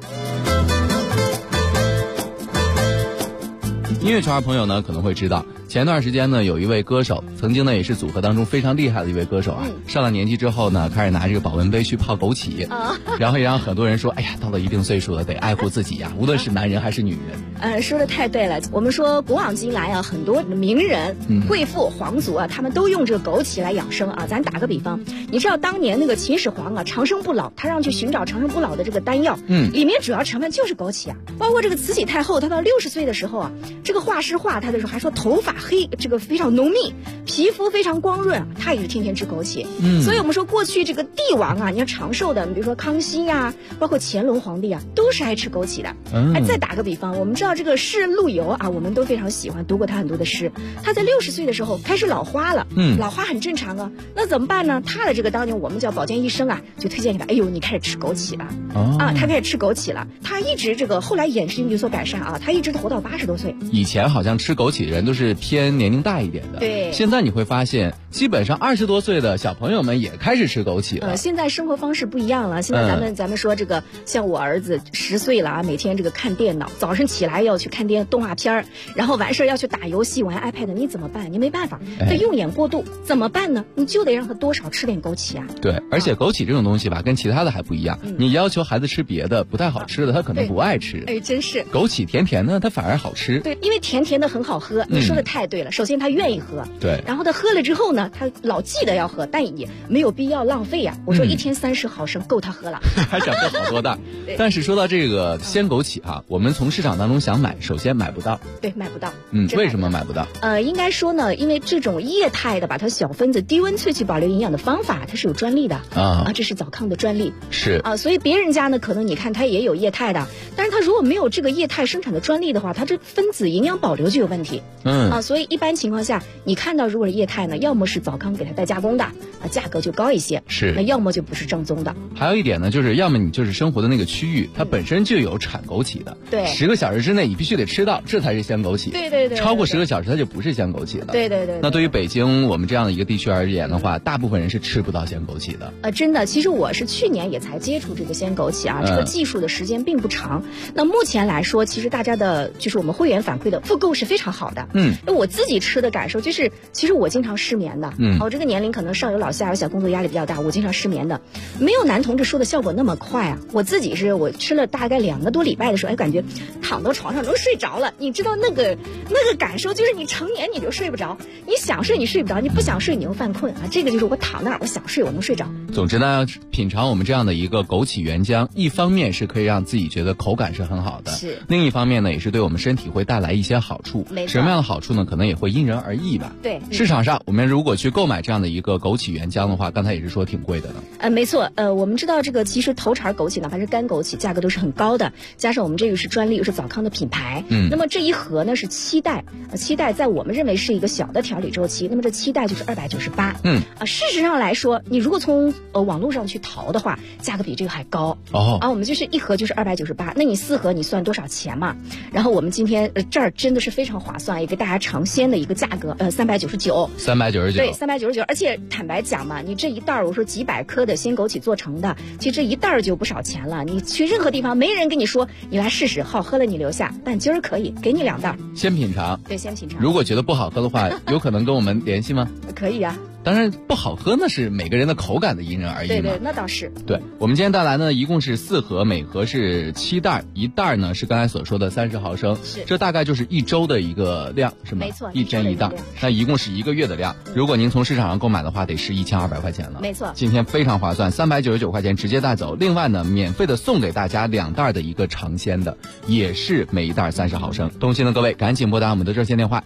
Speaker 10: 音乐圈朋友呢可能会知道，前段时间呢有一位歌手，曾经呢也是组合当中非常厉害的一位歌手啊，上了年纪之后呢，开始拿这个保温杯去泡枸杞，然后也让很多人说，哎呀，到了一定岁数了，得爱护自己呀，无论是男人还是女人。
Speaker 11: 说的太对了，我们说古往今来啊，很多名人、贵妇、皇族啊，他们都用这个枸杞来养生啊。咱打个比方，你知道当年那个秦始皇啊，长生不老，他让去寻找长生不老的这个丹药，里面主要成分就是枸杞啊。包括这个慈禧太后，她到60岁的时候啊，这个画师画她的时候还说头发黑，这个非常浓密，皮肤非常光润，她也是天天吃枸杞。所以我们说过去这个帝王啊，你要长寿的，比如说康熙呀，包括乾隆皇帝啊，都是爱吃枸杞的。再打个比方，我们知道这个诗陆游啊，我们都非常喜欢，读过他很多的诗。他在60岁的时候开始老花了，老花很正常啊。那怎么办呢？他的这个当年我们叫保健医生啊，就推荐给他，哎呦，你开始吃枸杞吧。他开始吃枸杞了，他一直这个后来眼睛有所改善啊，他一直活到80多岁。
Speaker 10: 以前好像吃枸杞的人都是偏年龄大一点的，
Speaker 11: 对。
Speaker 10: 现在你会发现，基本上20多岁的小朋友们也开始吃枸杞了。
Speaker 11: 现在生活方式不一样了，现在咱们说这个，像我儿子10岁了啊，每天这个看电脑，早上起来要去看动画片，然后完事要去打游戏玩 iPad， 你怎么办？你没办法，他用眼过度，怎么办呢？你就得让他多少吃点枸杞啊。
Speaker 10: 对，而且枸杞这种东西吧，跟其他的还不一样，你要求孩子吃别的不太好吃的，他可能不爱吃。
Speaker 11: 真是。
Speaker 10: 枸杞甜甜的，它反而好吃。
Speaker 11: 对，因为甜甜的很好喝，你说的太对了。首先他愿意喝，
Speaker 10: 对，
Speaker 11: 然后他喝了之后呢，他老记得要喝，但也没有必要浪费呀。我说1天30毫升够他喝了，
Speaker 10: 还想喝好多袋。但是说到这个鲜枸杞哈，我们从市场当中想买，首先买不到。
Speaker 11: 对，买不到。
Speaker 10: 为什么买不到？
Speaker 11: 应该说呢，因为这种液态的把它小分子低温萃取保留营养的方法，它是有专利的这是早康的专利。
Speaker 10: 是
Speaker 11: 所以别人家呢，可能你看它也有液态的，但是它如果没有这个液态生产的专利的话，它这分子营养保留就有问题。所以一般情况下，你看到如果是液态呢，要么是早康给它代加工的，价格就高一些；那要么就不是正宗的。
Speaker 10: 还有一点呢，就是要么你就是生活的那个区域，它本身就有产枸杞的，
Speaker 11: 对
Speaker 10: ，10个小时之内你必须得吃到，这才是鲜枸杞。
Speaker 11: 对，
Speaker 10: 超过10个小时它就不是鲜枸杞了。
Speaker 11: 对。
Speaker 10: 那对于北京我们这样的一个地区而言的话，大部分人是吃不到鲜枸杞的。
Speaker 11: 真的，其实我是去年也才接触这个鲜枸杞啊，这个技术的时间并不长。那目前来说，其实大家的就是我们会员反馈的复购是非常好的。我自己吃的感受就是，其实我经常失眠的。我这个年龄可能上有老下有小，工作压力比较大，我经常失眠的。没有男同志说的效果那么快啊。我自己是我吃了大概2个多礼拜的时候，感觉躺到床上能睡着了。你知道那个感受，就是你成年你就睡不着，你想睡你睡不着，你不想睡你又犯困啊。这个就是我躺那儿，我想睡我能睡着。
Speaker 10: 总之呢，品尝我们这样的一个枸杞原浆，一方面是可以让自己觉得口感是很好的，
Speaker 11: 是；
Speaker 10: 另一方面呢，也是对我们身体会带来一些好处。
Speaker 11: 没错。
Speaker 10: 什么样的好处呢？可能也会因人而异吧。
Speaker 11: 对。
Speaker 10: 市场上我们如果去购买这样的一个枸杞原浆的话，刚才也是说挺贵的呢。
Speaker 11: 没错。我们知道这个其实头茬枸杞哪怕是干枸杞，价格都是很高的，加上我们这个是专利，又是早康的品牌。那么这一盒呢是7袋，7袋在我们认为是一个小的调理周期，那么这7袋就是298。事实上来说，你如果从网络上去淘的话，价格比这个还高。我们就是一盒就是298，那你4盒你算多少钱嘛？然后我们今天这儿真的是非常划算，也给大家尝鲜的一个价格，399。对，399。而且坦白讲嘛，你这一袋我说几百颗的鲜枸杞做成的，其实这一袋就不少钱了。你去任何地方，没人跟你说你来试试，好喝了你留下，但今儿可以给你2袋，
Speaker 10: 先品尝。
Speaker 11: 对，先品尝。
Speaker 10: 如果觉得不好喝的话，有可能跟我们联系吗？
Speaker 11: 可以啊。
Speaker 10: 当然不好喝那是每个人的口感的因人而异嘛。
Speaker 11: 对，那倒是。
Speaker 10: 对，我们今天带来呢一共是4盒，每盒是7袋，一袋呢是刚才所说的30毫升，这大概就是1周的一个量，是吗？
Speaker 11: 没错
Speaker 10: ，1天1袋，那一共是1个月的量。如果您从市场上购买的话，得是1200块钱了。
Speaker 11: 没错，
Speaker 10: 今天非常划算，399块钱直接带走。另外呢，免费的送给大家2袋的一个尝鲜的，也是每一袋30毫升。动心的各位赶紧拨打我们的热线电话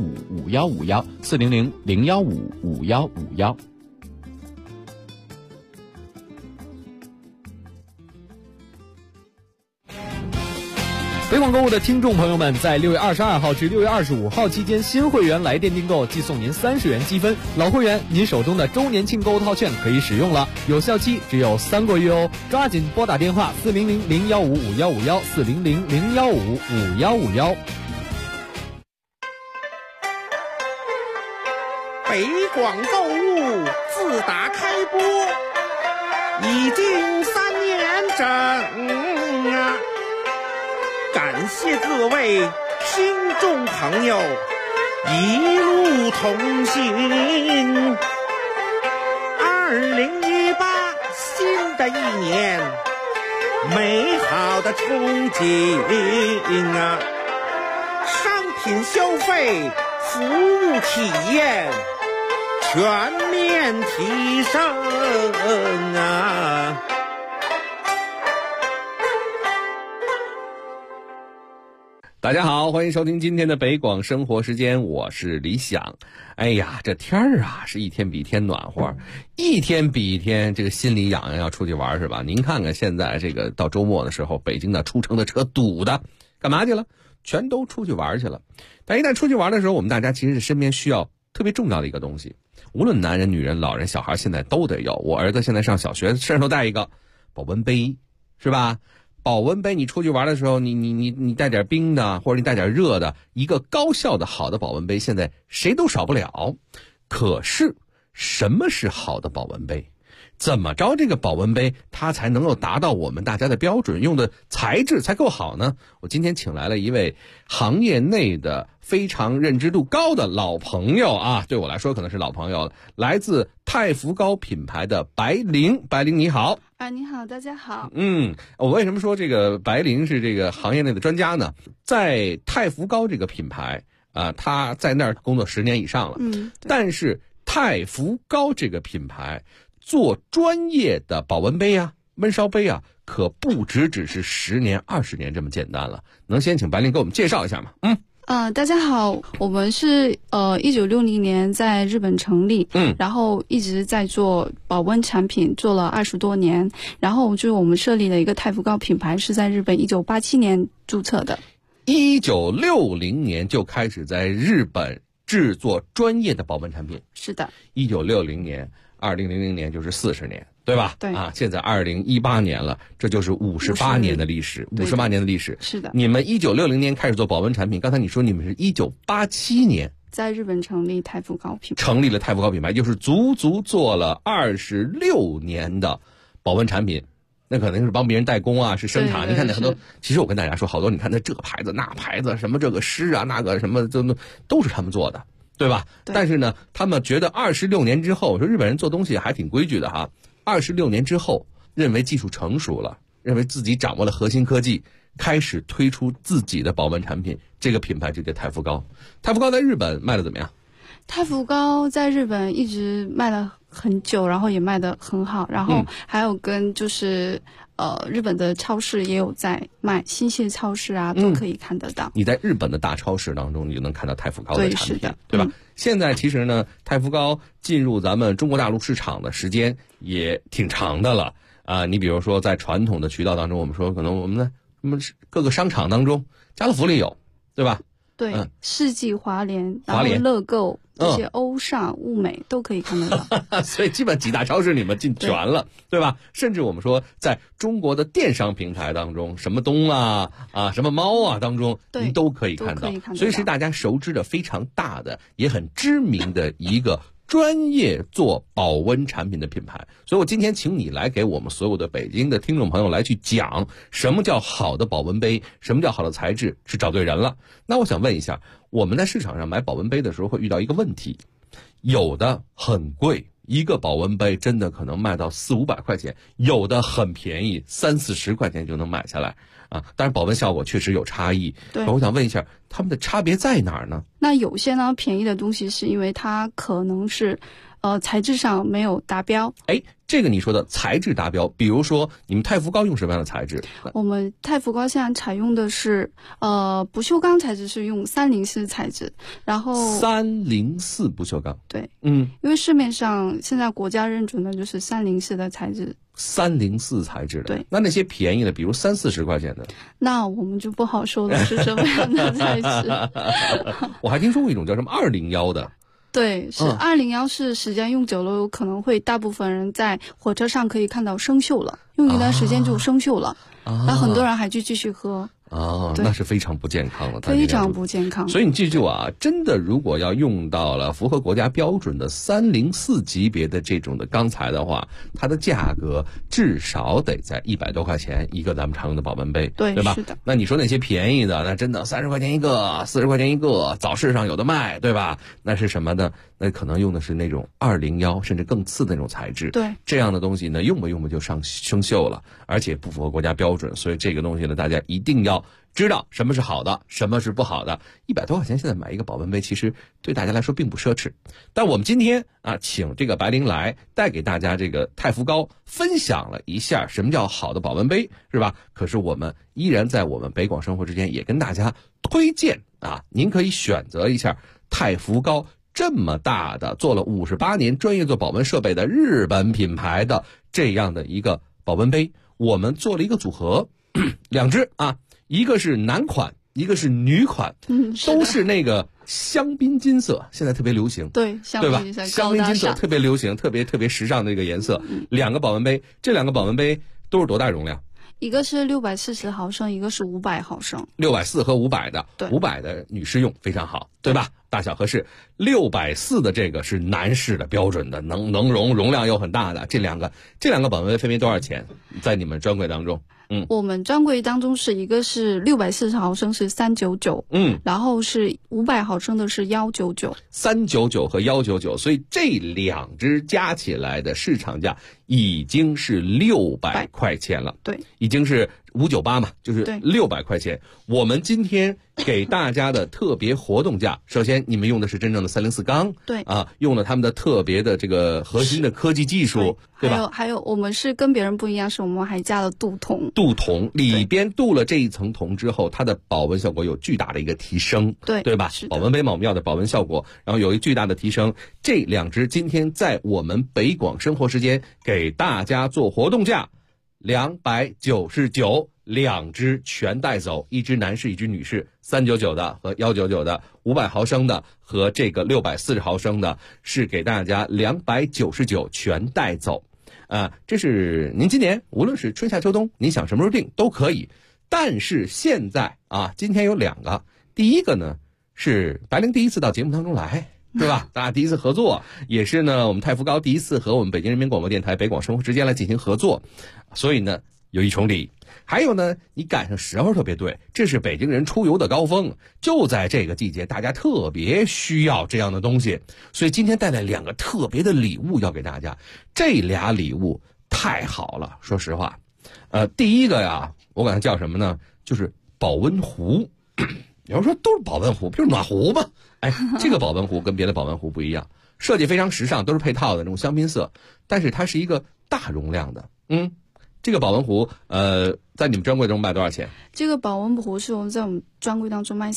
Speaker 10: 400-015-5151，400-015-5151。
Speaker 6: 北广购物的听众朋友们，在6月22号至6月25号期间，新会员来电订购即送您30元积分，老会员您手中的周年庆购物套券可以使用了，有效期只有3个月哦，抓紧拨打电话400-015-5151，400-015-5151。
Speaker 4: 北广购物自打开播已经3年整啊！感谢各位听众朋友一路同行。2018新的一年，美好的憧憬啊！商品消费、服务体验全面提升啊！
Speaker 9: 大家好，欢迎收听今天的北广生活时间，我是李想。哎呀，这天儿啊是一天比一天暖和，一天比一天这个心里痒痒，要出去玩是吧？您看看现在这个到周末的时候，北京的出城的车堵的，干嘛去了？全都出去玩去了。但一旦出去玩的时候，我们大家其实身边需要特别重要的一个东西，无论男人、女人、老人、小孩，现在都得有。我儿子现在上小学，身上都带一个保温杯，是吧？保温杯，你出去玩的时候，你带点冰的，或者你带点热的，一个高效的好的保温杯，现在谁都少不了。可是，什么是好的保温杯？怎么着这个保温杯它才能够达到我们大家的标准，用的材质才够好呢？我今天请来了一位行业内的非常认知度高的老朋友啊，对我来说可能是老朋友了，来自太福膏品牌的白灵。白灵你好。
Speaker 12: 你好，大家好。
Speaker 9: 我为什么说这个白灵是这个行业内的专家呢？在太福膏这个品牌他在那儿工作10年以上了。但是太福膏这个品牌做专业的保温杯啊、焖烧杯啊，可不只是10年、20年这么简单了。能先请白灵给我们介绍一下吗？
Speaker 12: 大家好，我们是1960年在日本成立，然后一直在做保温产品，做了20多年。然后就是我们设立了一个太福膏品牌，是在日本1987年注册的。
Speaker 9: 1960年就开始在日本制作专业的保温产品。
Speaker 12: 是的。
Speaker 9: 1960年，2000年就是40年，对吧？
Speaker 12: 对啊，
Speaker 9: 现在2018年了，这就是58年的历史，58年的历史。
Speaker 12: 是的。
Speaker 9: 你们1960年开始做保温产品，刚才你说你们是1987年
Speaker 12: 在日本成立太福膏品牌，
Speaker 9: 成立了太福膏品牌，就是足做了26年的保温产品。那可能是帮别人代工啊，是生产。你看那很多，其实我跟大家说，好多你看那这个牌子那牌子，什么这个诗啊，那个什么都是他们做的。对吧？但是呢，他们觉得26年之后，说日本人做东西还挺规矩的哈。26年之后，认为技术成熟了，认为自己掌握了核心科技，开始推出自己的保温产品。这个品牌就叫太福膏。太福膏在日本卖的怎么样？
Speaker 12: 太福膏在日本一直卖了很久，然后也卖得很好，然后还有跟就是日本的超市也有在卖，新泻超市啊都可以看得到。
Speaker 9: 你在日本的大超市当中，你就能看到太福膏的产品，
Speaker 12: 对，是的，
Speaker 9: 对吧？现在其实呢，太福膏进入咱们中国大陆市场的时间也挺长的了啊。你比如说在传统的渠道当中，我们说可能我们的各个商场当中，家乐福里有，对吧？
Speaker 12: 对，世纪华联，然后乐购这些欧尚、物美都可以看得到。
Speaker 9: 所以基本几大超市你们进全了， 对吧？甚至我们说在中国的电商平台当中，什么东啊什么猫啊当中，您都可以看到。所以是大家熟知的非常大的，也很知名的一个专业做保温产品的品牌。所以我今天请你来给我们所有的北京的听众朋友来去讲什么叫好的保温杯，什么叫好的材质，是找对人了。那我想问一下，我们在市场上买保温杯的时候会遇到一个问题，有的很贵，一个保温杯真的可能卖到400-500块钱，有的很便宜，30-40块钱就能买下来啊。当然保温效果确实有差异。
Speaker 12: 对，
Speaker 9: 我想问一下，他们的差别在哪儿呢？
Speaker 12: 那有些呢便宜的东西是因为它可能是材质上没有达标。
Speaker 9: 这个你说的材质达标，比如说你们太福膏用什么样的材质？
Speaker 12: 我们太福膏现在采用的是不锈钢材质，是用304材质，然后
Speaker 9: 304不锈钢。
Speaker 12: 对，因为市面上现在国家认准的就是304的材质。
Speaker 9: 304材质的，
Speaker 12: 对。
Speaker 9: 那些便宜的，比如30-40块钱的，
Speaker 12: 那我们就不好说了是什么样的材质。
Speaker 9: 我还听说过一种叫什么201的。
Speaker 12: 对，是201是时间用久了，有可能会大部分人在火车上可以看到生锈了，用一段时间就生锈了，那很多人还去继续喝。那是非常不健康的， 非常不健康。
Speaker 9: 所以你记住啊，真的如果要用到了符合国家标准的304级别的这种的钢材的话，它的价格至少得在100多块钱一个咱们常用的保温杯，对吧？
Speaker 12: 是的。
Speaker 9: 那你说那些便宜的，那真的30块钱一个，40块钱一个，早市上有的卖，对吧？那是什么呢？那可能用的是那种201甚至更次的那种材质。
Speaker 12: 对，
Speaker 9: 这样的东西呢，用吧就生锈了，而且不符合国家标准，所以这个东西呢，大家一定要知道什么是好的，什么是不好的。100多块钱现在买一个保温杯，其实对大家来说并不奢侈。但我们今天请这个白灵来带给大家这个太福膏，分享了一下什么叫好的保温杯，是吧？可是我们依然在我们北广生活之间也跟大家推荐您可以选择一下太福膏这么大的做了58年专业做保温设备的日本品牌的这样的一个保温杯，我们做了一个组合，2只一个是男款，一个是女款，都是那个香槟金色，现在特别流行，
Speaker 12: 对吧？
Speaker 9: 香槟金色特别流行，特别时尚的一个颜色。2个保温杯，这2个保温杯都是多大容量？
Speaker 12: 一个是640毫升，一个是500毫升。
Speaker 9: 640和500的，对，500的女士用非常好，对吧？大小合适。640的这个是男士的标准的，能容量又很大的。这两个保温杯分别多少钱？在你们专柜当中？
Speaker 12: 我们专柜当中是一个是640毫升是399，然后是500毫升的是199，399
Speaker 9: 和199，所以这2只加起来的市场价已经是600块钱了，
Speaker 12: 对，
Speaker 9: 已经是598嘛，就是600块钱。我们今天给大家的特别活动价，首先你们用的是真正的304钢，
Speaker 12: 对
Speaker 9: 用了他们的特别的这个核心的科技技术，对吧？
Speaker 12: 还有我们是跟别人不一样，是我们还加了镀铜，
Speaker 9: 里边镀了这一层铜之后，它的保温效果有巨大的一个提升，对吧？保温杯嘛，我们要的保温效果，然后有一巨大的提升。这2只今天在我们北广生活时间给大家做活动价，299，2只全带走，一只男士一只女士，399的和199的，500毫升的和这个640毫升的，是给大家299全带走。这是您今年无论是春夏秋冬，您想什么时候订都可以。但是现在今天有2个，第一个呢是白灵第一次到节目当中来，对吧？大家第一次合作，也是呢我们太福膏第一次和我们北京人民广播电台北广生活之间来进行合作，所以呢有一重礼。还有呢，你赶上时候特别对，这是北京人出游的高峰，就在这个季节，大家特别需要这样的东西，所以今天带来2个特别的礼物要给大家。这俩礼物太好了，说实话，第一个呀，我管它叫什么呢？就是保温壶。有人说都是保温壶，不就是暖壶吗？这个保温壶跟别的保温壶不一样，设计非常时尚，都是配套的那种香槟色，但是它是一个大容量的，这个保温壶，在你们专柜中卖多少钱？这个保温壶是我们在我们专柜当中卖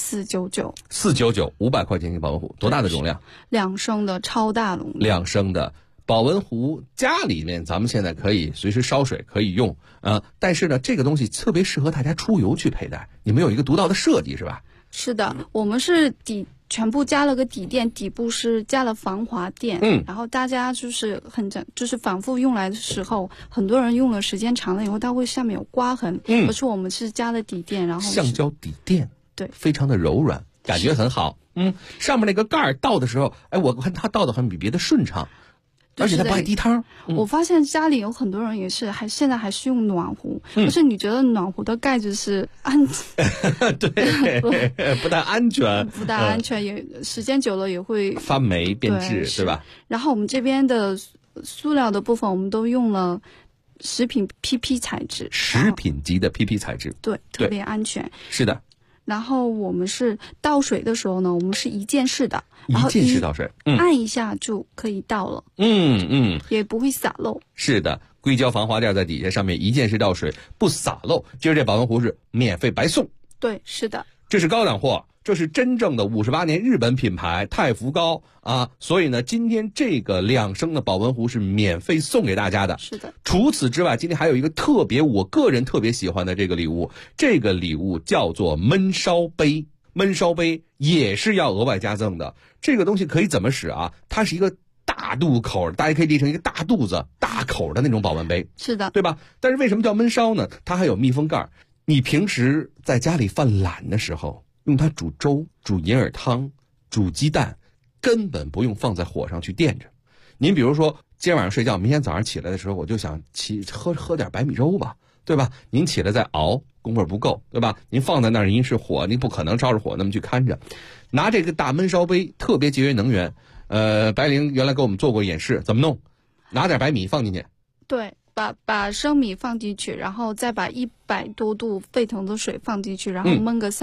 Speaker 9: 499，499，500块钱一个保温壶，多大的容量？2升的超大容量。2升的保温壶，家里面咱们现在可以随时烧水可以用，但是呢，这个东西特别适合大家出游去佩戴。你们有一个独到的设计是吧？是的，我们是全部加了个底垫，底部是加了防滑垫，然后大家就是反复用来的时候，很多人用了时间长了以后，它会下面有刮痕，可是我们是加了底垫，然后橡胶底垫，对，非常的柔软，感觉很好。上面那个盖倒的时候，我看它倒的很比别的顺畅。而且它不爱滴汤。我发现家里有很多人也是现在还是用暖壶，可是你觉得暖壶的盖子是对，不太安全，不太安全，也时间久了也会发霉变质，对吧？然后我们这边的塑料的部分，我们都用了食品 PP 材质，食品级的 PP 材质，对，特别安全。是的。
Speaker 12: 然后我们是倒水的时候呢，我们是一键式的，然后
Speaker 9: 一键式倒水，
Speaker 12: 按一下就可以倒了，也不会洒漏。
Speaker 9: 是的，硅胶防滑垫在底下，上面一键式倒水，不洒漏。今儿这保温壶是免费白送。
Speaker 12: 对，是的，
Speaker 9: 这是高档货，这是真正的58年日本品牌太福高啊，所以呢，今天这个2升的保温壶是免费送给大家的。
Speaker 12: 是的。
Speaker 9: 除此之外，今天还有一个我个人特别喜欢的这个礼物，这个礼物叫做焖烧杯。焖烧杯也是要额外加赠的。这个东西可以怎么使啊？它是一个大肚口，大家可以理成一个大肚子、大口的那种保温杯。
Speaker 12: 是的，
Speaker 9: 对吧？但是为什么叫焖烧呢？它还有密封盖。你平时在家里犯懒的时候，用它煮粥、煮银耳汤、煮鸡蛋，根本不用放在火上去垫着。您比如说，今天晚上睡觉，明天早上起来的时候，我就想喝点白米粥吧，对吧？您起来再熬，功夫不够，对吧？您放在那儿，您是火，您不可能照着火那么去看着。拿这个大焖烧杯，特别节约能源。白灵原来给我们做过演示，怎么弄？拿点白米放进去，
Speaker 12: 对，把生米放进去，然后再把100多度沸腾的水放进去，然后焖个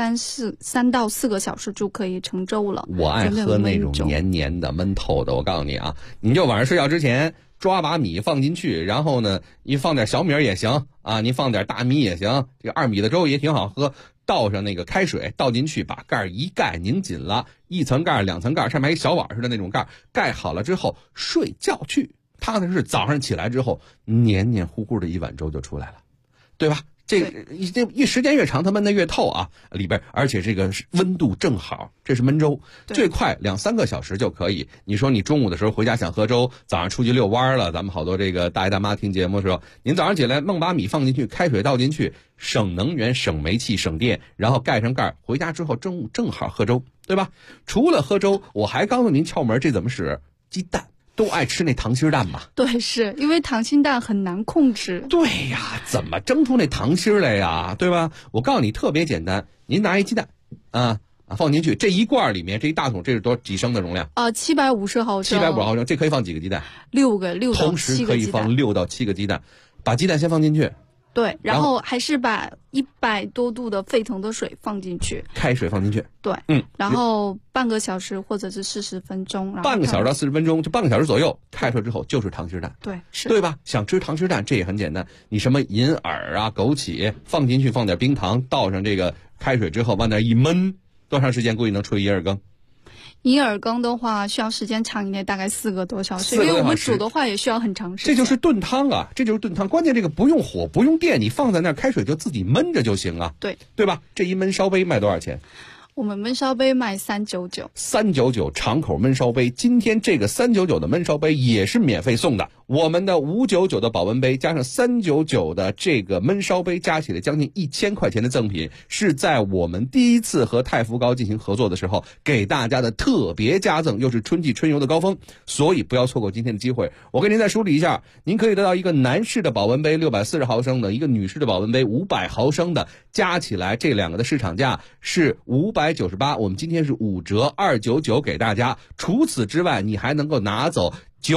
Speaker 12: 3到4个小时就可以成粥了。
Speaker 9: 我爱喝那种黏黏的、焖透的。我告诉你啊，你就晚上睡觉之前抓把米放进去，然后呢，你放点小米也行啊，你放点大米也行，这个2米的粥也挺好喝。倒上那个开水，倒进去，把盖一盖，拧紧了，1层盖、2层盖，上面还一小碗似的那种盖，盖好了之后睡觉去。踏踏实实早上起来之后，黏黏糊糊的一碗粥就出来了，对吧？这时间越长，它焖得越透啊，里边而且这个温度正好，这是焖粥，最快2-3个小时就可以。你说你中午的时候回家想喝粥，早上出去遛弯了，咱们好多这个大爷大妈听节目的时候，您早上起来弄把米放进去，开水倒进去，省能源、省煤气、省电，然后盖上盖，回家之后中午正好喝粥，对吧？除了喝粥，我还告诉您窍门，这怎么使？鸡蛋。都爱吃那溏心蛋吧？
Speaker 12: 对，是因为溏心蛋很难控制。
Speaker 9: 对呀，怎么蒸出那溏心来呀？对吧？我告诉你，特别简单，您拿一鸡蛋，放进去，这一罐里面这一大桶，这是几升的容量
Speaker 12: ？750毫升。
Speaker 9: 750毫升，这可以放几个鸡蛋
Speaker 12: ？6个，6到7个鸡蛋。
Speaker 9: 同时可以放6到7个鸡蛋，把鸡蛋先放进去。
Speaker 12: 对，然后还是把100多度的沸腾的水放进去，
Speaker 9: 开水放进去，
Speaker 12: 对，然后半个小时或者是40分钟，
Speaker 9: 半个小时到40分钟，就半个小时左右，开出来之后就是溏心蛋，
Speaker 12: 对，是，
Speaker 9: 对吧？想吃溏心蛋，这也很简单，你什么银耳啊、枸杞放进去，放点冰糖，倒上这个开水之后，往那一焖，多长时间估计能出一耳羹？
Speaker 12: 银耳羹的话需要时间长一点，大概4个多小时，因为我们煮的话也需要很长时间。
Speaker 9: 这就是炖汤啊，这就是炖汤。关键这个不用火，不用电，你放在那儿开水就自己焖着就行啊。
Speaker 12: 对，
Speaker 9: 对吧？这一焖烧杯卖多少钱？
Speaker 12: 我们焖烧杯卖399。
Speaker 9: 399长口焖烧杯，今天这个399的焖烧杯也是免费送的。我们的599的保温杯加上399的这个焖烧杯，加起来将近1000块钱的赠品，是在我们第一次和太福高进行合作的时候给大家的特别加赠，又是春季春游的高峰，所以不要错过今天的机会。我给您再梳理一下，您可以得到一个男士的保温杯640毫升的，一个女士的保温杯500毫升的，加起来这两个的市场价是598，我们今天是5折299给大家。除此之外，你还能够拿走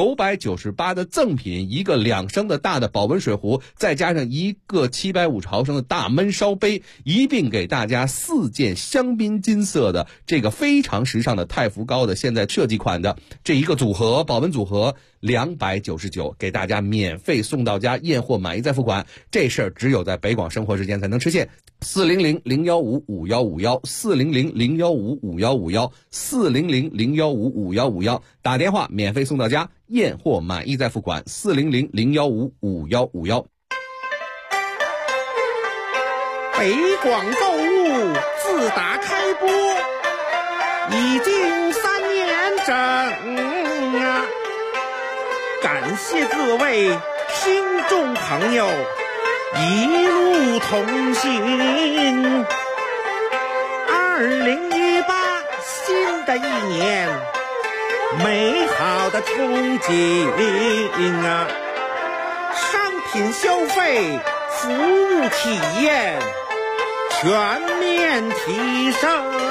Speaker 9: 998的赠品，一个2升的大的保温水壶，再加上一个750毫升的大焖烧杯，一并给大家4件香槟金色的这个非常时尚的太福高的现在设计款的这一个组合，保温组合299，给大家免费送到家，验货满意再付款。这事儿只有在北广生活时间才能实现。400-015-5151，400-015-5151，400-015-5151，打电话免费送到家，验货满意再付款。400-015-5151。
Speaker 4: 北广购物自打开播已经3年整啊！感谢各位听众朋友一路同行。2018新的一年，美好的憧憬啊！商品消费、服务体验全面提升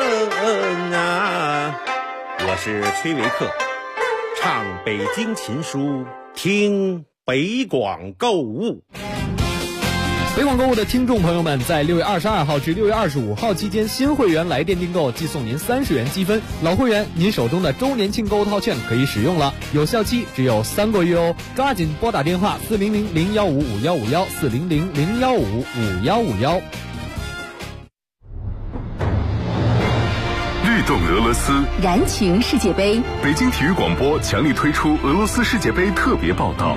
Speaker 4: 啊！我是崔维克，唱北京琴书，听北广购物。
Speaker 6: 北广购物的听众朋友们，在6月22号至6月25号期间，新会员来电订购即送您30元积分，老会员您手中的周年庆购物套券可以使用了，有效期只有3个月哦。抓紧拨打电话400-015-5151 400-015-5151。
Speaker 2: 律动俄罗斯，
Speaker 13: 燃情世界杯。
Speaker 2: 北京体育广播强力推出俄罗斯世界杯特别报道。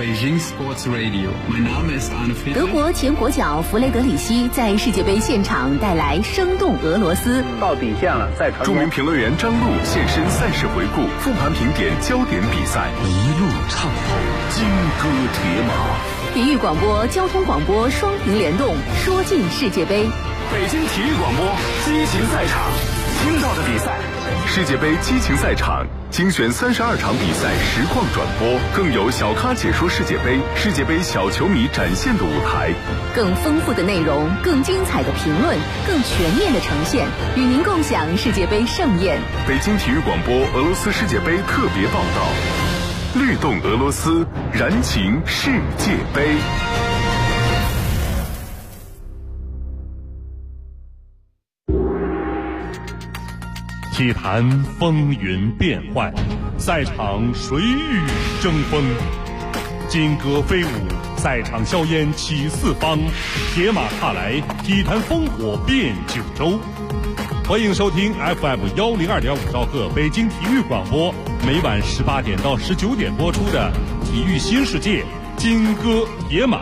Speaker 13: 德国前国脚弗雷德里希在世界杯现场带来生动俄罗斯。
Speaker 14: 到底线了，再传。
Speaker 2: 著名评论员张璐现身赛事回顾，复盘评点焦点比赛，一路畅跑，金戈铁马。
Speaker 13: 体育广播、交通广播双屏联动，说尽世界杯。
Speaker 2: 北京体育广播激情赛场。听到的比赛，世界杯激情赛场精选32场比赛实况转播，更有小咖解说世界杯，世界杯小球迷展现的舞台，
Speaker 13: 更丰富的内容，更精彩的评论，更全面的呈现，与您共享世界杯盛宴。
Speaker 2: 北京体育广播俄罗斯世界杯特别报道，律动俄罗斯，燃情世界杯。
Speaker 15: 体坛风云变幻，赛场谁与争锋？金戈飞舞，赛场硝烟起四方，铁马踏来，体坛烽火遍九州。欢迎收听 FM102.5兆赫北京体育广播，每晚18点到19点播出的《体育新世界》金戈铁马。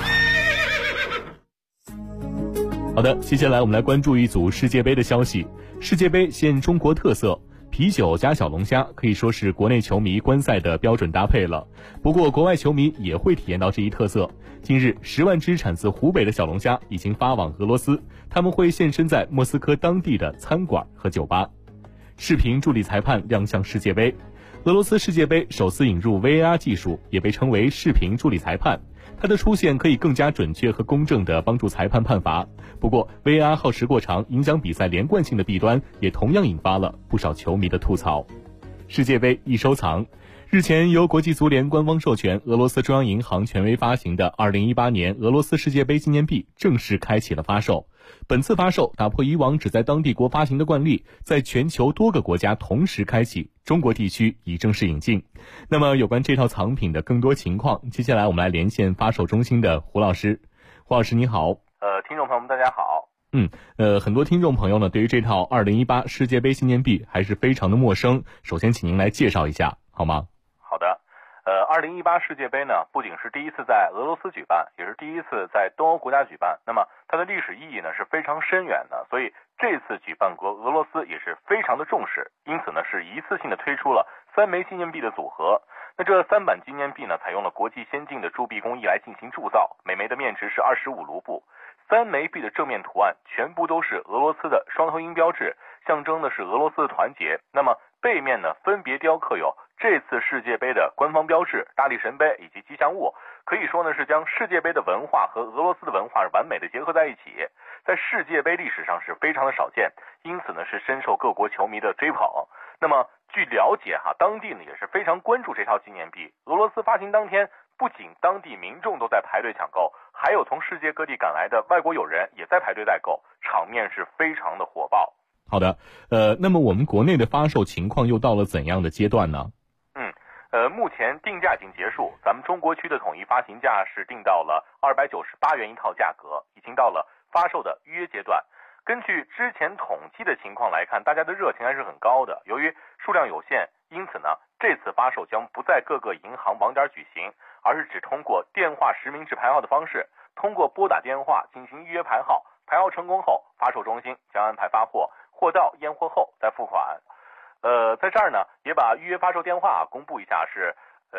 Speaker 15: 好的，接下来我们来关注一组世界杯的消息。世界杯现中国特色，啤酒加小龙虾可以说是国内球迷观赛的标准搭配了。不过国外球迷也会体验到这一特色。近日10万只产自湖北的小龙虾已经发往俄罗斯，他们会现身在莫斯科当地的餐馆和酒吧。视频助理裁判亮相世界杯。俄罗斯世界杯首次引入 VAR 技术，也被称为视频助理裁判。它的出现可以更加准确和公正地帮助裁判判罚。不过 VAR 耗时过长，影响比赛连贯性的弊端也同样引发了不少球迷的吐槽。世界杯易收藏。日前由国际足联官方授权，俄罗斯中央银行权威发行的2018年俄罗斯世界杯纪念币正式开启了发售。本次发售打破以往只在当地国发行的惯例，在全球多个国家同时开启，中国地区已正式引进。那么有关这套藏品的更多情况，接下来我们来连线发售中心的胡老师。胡老师你好。
Speaker 16: 听众朋友们大家好。
Speaker 15: 很多听众朋友呢对于这套2018世界杯纪念币还是非常的陌生，首先请您来介绍一下好吗？
Speaker 16: 好的。2018世界杯呢，不仅是第一次在俄罗斯举办，也是第一次在东欧国家举办。那么它的历史意义呢是非常深远的，所以这次举办国俄罗斯也是非常的重视，因此呢是一次性的推出了3枚纪念币的组合。那这3版纪念币呢，采用了国际先进的铸币工艺来进行铸造，每枚的面值是25卢布。3枚币的正面图案全部都是俄罗斯的双头鹰标志，象征的是俄罗斯的团结。那么背面呢，分别雕刻有这次世界杯的官方标志、大力神杯以及吉祥物，可以说呢是将世界杯的文化和俄罗斯的文化完美的结合在一起，在世界杯历史上是非常的少见，因此呢是深受各国球迷的追捧。那么据了解当地呢也是非常关注这套纪念币。俄罗斯发行当天，不仅当地民众都在排队抢购，还有从世界各地赶来的外国友人也在排队代购，场面是非常的火爆。
Speaker 15: 好的，那么我们国内的发售情况又到了怎样的阶段呢？
Speaker 16: 目前定价已经结束，咱们中国区的统一发行价是定到了298元一套价格，已经到了发售的预约阶段。根据之前统计的情况来看，大家的热情还是很高的。由于数量有限，因此呢，这次发售将不在各个银行网点举行，而是只通过电话实名制排号的方式，通过拨打电话进行预约排号，排号成功后，发售中心将安排发货，货到验货后再付款。在这儿呢，也把预约发售电话公布一下，是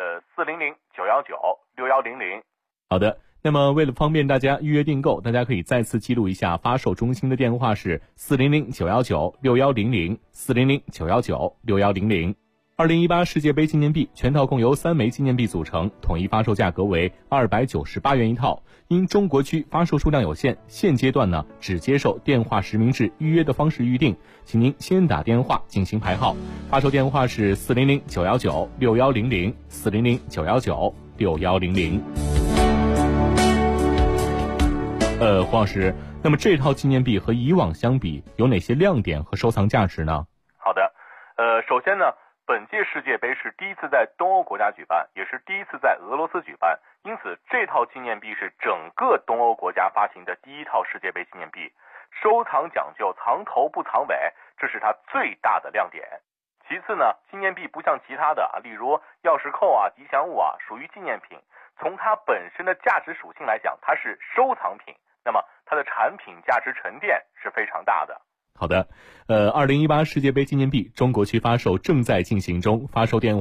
Speaker 16: 400-919-6100。
Speaker 15: 好的，那么为了方便大家预约订购，大家可以再次记录一下发售中心的电话是400-919-6100 400-919-6100。2018世界杯纪念币全套共由3枚纪念币组成，统一发售价格为298元一套。因中国区发售数量有限，现阶段呢只接受电话实名制预约的方式预定，请您先打电话进行排号。发售电话是400-919-6100 400-919-6100。 黄老师，那么这套纪念币和以往相比有哪些亮点和收藏价值呢？
Speaker 16: 好的，首先呢，本届世界杯是第一次在东欧国家举办，也是第一次在俄罗斯举办，因此这套纪念币是整个东欧国家发行的第一套世界杯纪念币，收藏讲究藏头不藏尾，这是它最大的亮点。其次呢，纪念币不像其他的例如钥匙扣吉祥物属于纪念品，从它本身的价值属性来讲，它是收藏品，那么它的产品价值沉淀是非常大的。
Speaker 15: 好的，2018世界杯纪念币中国区发售正在进行中，发售电话